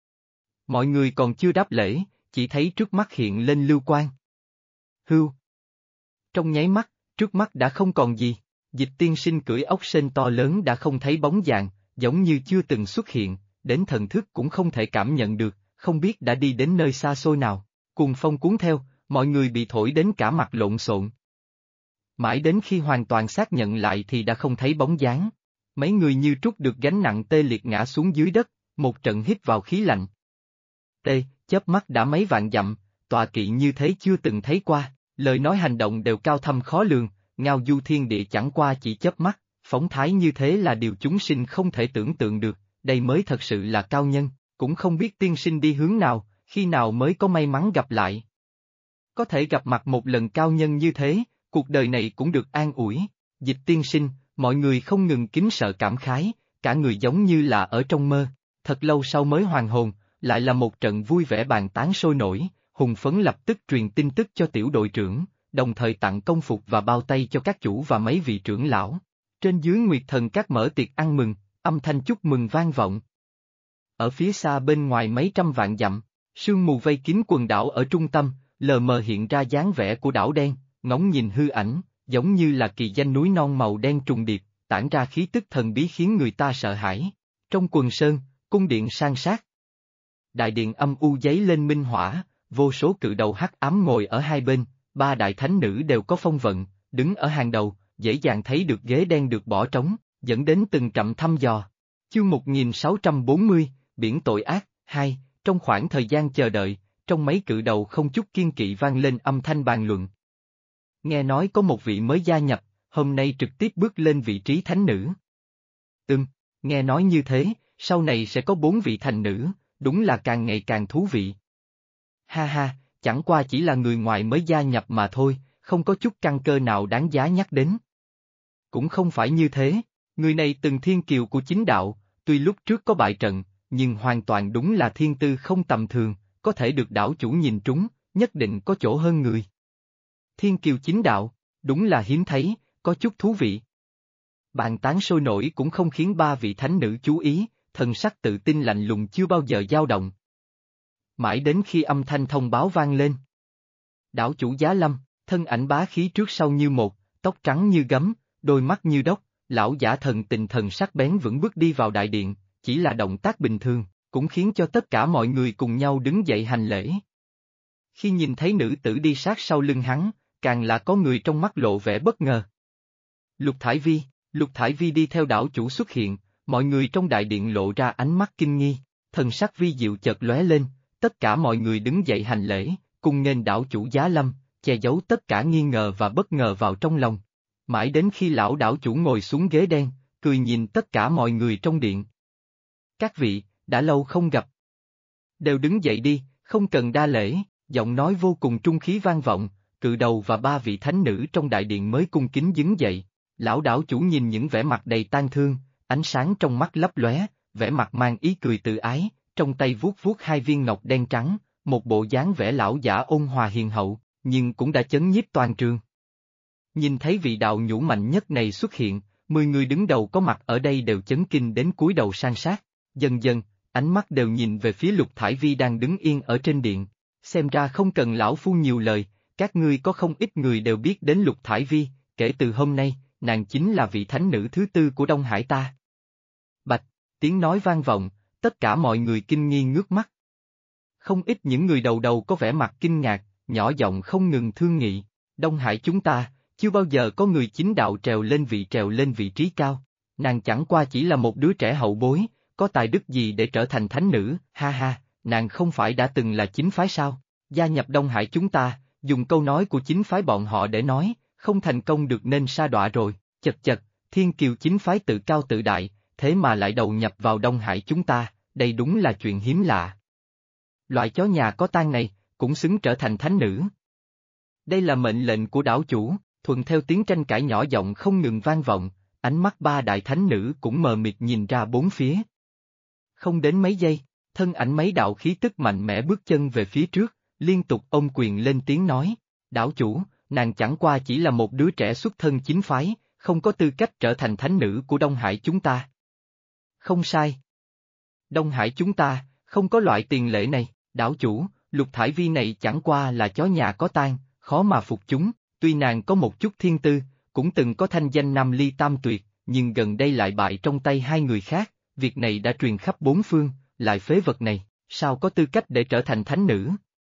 Speaker 1: Mọi người còn chưa đáp lễ, chỉ thấy trước mắt hiện lên lưu quang. Hưu. Trong nháy mắt, trước mắt đã không còn gì, Dịch tiên sinh cưỡi ốc sên to lớn đã không thấy bóng dáng, giống như chưa từng xuất hiện, đến thần thức cũng không thể cảm nhận được, không biết đã đi đến nơi xa xôi nào. Cuồng phong cuốn theo, mọi người bị thổi đến cả mặt lộn xộn. Mãi đến khi hoàn toàn xác nhận lại thì đã không thấy bóng dáng. Mấy người như trút được gánh nặng tê liệt ngã xuống dưới đất, một trận hít vào khí lạnh. Chớp mắt đã mấy vạn dặm, tọa kỵ như thế chưa từng thấy qua, lời nói hành động đều cao thâm khó lường, ngao du thiên địa chẳng qua chỉ chớp mắt, phóng thái như thế là điều chúng sinh không thể tưởng tượng được, đây mới thật sự là cao nhân, cũng không biết tiên sinh đi hướng nào, khi nào mới có may mắn gặp lại. Có thể gặp mặt một lần cao nhân như thế, cuộc đời này cũng được an ủi. Dịch tiên sinh, mọi người không ngừng kính sợ cảm khái, cả người giống như là ở trong mơ, thật lâu sau mới hoàn hồn, lại là một trận vui vẻ bàn tán sôi nổi, hùng phấn lập tức truyền tin tức cho tiểu đội trưởng, đồng thời tặng công phục và bao tay cho các chủ và mấy vị trưởng lão. Trên dưới Nguyệt Thần Các mở tiệc ăn mừng, âm thanh chúc mừng vang vọng. Ở phía xa bên ngoài mấy trăm vạn dặm, sương mù vây kín quần đảo ở trung tâm, lờ mờ hiện ra dáng vẻ của đảo đen, ngóng nhìn hư ảnh, giống như là kỳ danh núi non màu đen trùng điệp, tản ra khí tức thần bí khiến người ta sợ hãi. Trong quần sơn, cung điện san sát. Đại điện âm u giấy lên minh hỏa, vô số cự đầu hắc ám ngồi ở hai bên, ba đại thánh nữ đều có phong vận, đứng ở hàng đầu, dễ dàng thấy được ghế đen được bỏ trống, dẫn đến từng trạm thăm dò. Chương 1640, Biển tội ác, 2, trong khoảng thời gian chờ đợi, trong mấy cự đầu không chút kiên kỵ vang lên âm thanh bàn luận. Nghe nói có một vị mới gia nhập, hôm nay trực tiếp bước lên vị trí thánh nữ. Nghe nói như thế, sau này sẽ có 4 vị thành nữ, đúng là càng ngày càng thú vị. Ha ha, chẳng qua chỉ là người ngoài mới gia nhập mà thôi, không có chút căn cơ nào đáng giá nhắc đến. Cũng không phải như thế, người này từng thiên kiều của chính đạo, tuy lúc trước có bại trận, nhưng hoàn toàn đúng là thiên tư không tầm thường, có thể được đảo chủ nhìn trúng, nhất định có chỗ hơn người. Thiên kiều chính đạo, đúng là hiếm thấy, có chút thú vị. Bàn tán sôi nổi cũng không khiến ba vị thánh nữ chú ý, thần sắc tự tin lạnh lùng chưa bao giờ dao động. Mãi đến khi âm thanh thông báo vang lên. Đảo chủ Giá Lâm, thân ảnh bá khí trước sau như một, tóc trắng như gấm, đôi mắt như đốc, lão giả thần tình thần sắc bén vững bước đi vào đại điện, chỉ là động tác bình thường, cũng khiến cho tất cả mọi người cùng nhau đứng dậy hành lễ. Khi nhìn thấy nữ tử đi sát sau lưng hắn, càng là có người trong mắt lộ vẻ bất ngờ. Lục Thải Vi đi theo đảo chủ xuất hiện, mọi người trong đại điện lộ ra ánh mắt kinh nghi, thần sắc vi diệu chợt lóe lên, tất cả mọi người đứng dậy hành lễ, cùng nghênh đảo chủ Giá Lâm, che giấu tất cả nghi ngờ và bất ngờ vào trong lòng. Mãi đến khi lão đảo chủ ngồi xuống ghế đen, cười nhìn tất cả mọi người trong điện. Các vị, đã lâu không gặp. Đều đứng dậy đi, không cần đa lễ, giọng nói vô cùng trung khí vang vọng, cự đầu và ba vị thánh nữ trong đại điện mới cung kính đứng dậy. Lão đảo chủ nhìn những vẻ mặt đầy tang thương, ánh sáng trong mắt lấp lóe, vẻ mặt mang ý cười tự ái, trong tay vuốt vuốt hai viên ngọc đen trắng, một bộ dáng vẻ lão giả ôn hòa hiền hậu, nhưng cũng đã chấn nhiếp toàn trường. Nhìn thấy vị đạo nhũ mạnh nhất này xuất hiện, 10 người đứng đầu có mặt ở đây đều chấn kinh đến cúi đầu san sát, dần dần, ánh mắt đều nhìn về phía Lục Thải Vi đang đứng yên ở trên điện. Xem ra không cần lão phu nhiều lời, các ngươi có không ít người đều biết đến Lục Thải Vi, kể từ hôm nay, nàng chính là vị thánh nữ thứ tư của Đông Hải ta. Bạch, tiếng nói vang vọng, tất cả mọi người kinh nghi ngước mắt. Không ít những người đầu đầu có vẻ mặt kinh ngạc, nhỏ giọng không ngừng thương nghị, Đông Hải chúng ta, chưa bao giờ có người chính đạo trèo lên vị trí cao, nàng chẳng qua chỉ là một đứa trẻ hậu bối, có tài đức gì để trở thành thánh nữ, ha ha, nàng không phải đã từng là chính phái sao, gia nhập Đông Hải chúng ta, dùng câu nói của chính phái bọn họ để nói, không thành công được nên sa đọa rồi, chật chật, thiên kiều chính phái tự cao tự đại, thế mà lại đầu nhập vào Đông Hải chúng ta, đây đúng là chuyện hiếm lạ. Loại chó nhà có tang này, cũng xứng trở thành thánh nữ. Đây là mệnh lệnh của đảo chủ, thuận theo tiếng tranh cãi nhỏ giọng không ngừng vang vọng, ánh mắt ba đại thánh nữ cũng mờ mịt nhìn ra bốn phía. Không đến mấy giây, thân ảnh mấy đạo khí tức mạnh mẽ bước chân về phía trước, liên tục ôm quyền lên tiếng nói, đảo chủ, nàng chẳng qua chỉ là một đứa trẻ xuất thân chính phái, không có tư cách trở thành thánh nữ của Đông Hải chúng ta. Không sai. Đông Hải chúng ta, không có loại tiền lệ này, đảo chủ, Lục Thải Vi này chẳng qua là chó nhà có tang, khó mà phục chúng, tuy nàng có một chút thiên tư, cũng từng có thanh danh Nam Ly Tam Tuyệt, nhưng gần đây lại bại trong tay hai người khác, việc này đã truyền khắp bốn phương, lại phế vật này, sao có tư cách để trở thành thánh nữ?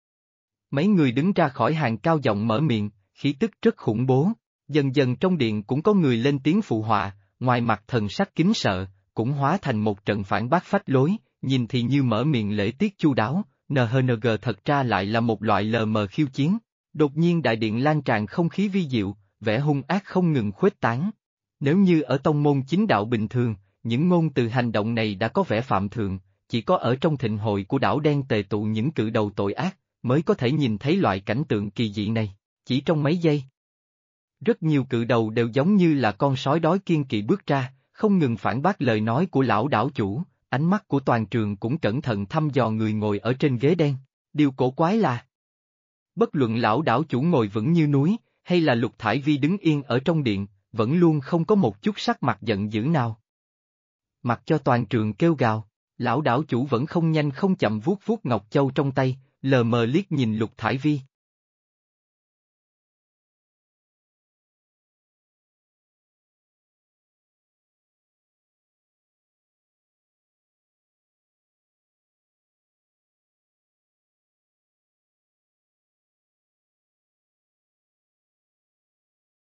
Speaker 1: Mấy người đứng ra khỏi hàng cao giọng mở miệng, khí tức rất khủng bố, dần dần trong điện cũng có người lên tiếng phụ họa, ngoài mặt thần sắc kính sợ, cũng hóa thành một trận phản bác phách lối, nhìn thì như mở miệng lễ tiết chu đáo, NHNG thật ra lại là một loại lờ mờ khiêu chiến. Đột nhiên đại điện lan tràn không khí vi diệu, vẻ hung ác không ngừng khuếch tán. Nếu như ở tông môn chính đạo bình thường, những ngôn từ hành động này đã có vẻ phạm thượng, chỉ có ở trong thịnh hội của đảo đen tề tụ những cự đầu tội ác, mới có thể nhìn thấy loại cảnh tượng kỳ dị này, chỉ trong mấy giây. Rất nhiều cự đầu đều giống như là con sói đói kiên kỵ bước ra, không ngừng phản bác lời nói của lão đảo chủ, ánh mắt của toàn trường cũng cẩn thận thăm dò người ngồi ở trên ghế đen. Điều cổ quái là, bất luận lão đảo chủ ngồi vững như núi, hay là Lục Thải Vi đứng yên ở trong điện, vẫn luôn không có một chút sắc mặt giận dữ nào. Mặc cho toàn trường kêu gào, lão đảo chủ vẫn không nhanh không chậm vuốt vuốt ngọc châu trong tay, lờ mờ liếc nhìn Lục Thải Vi,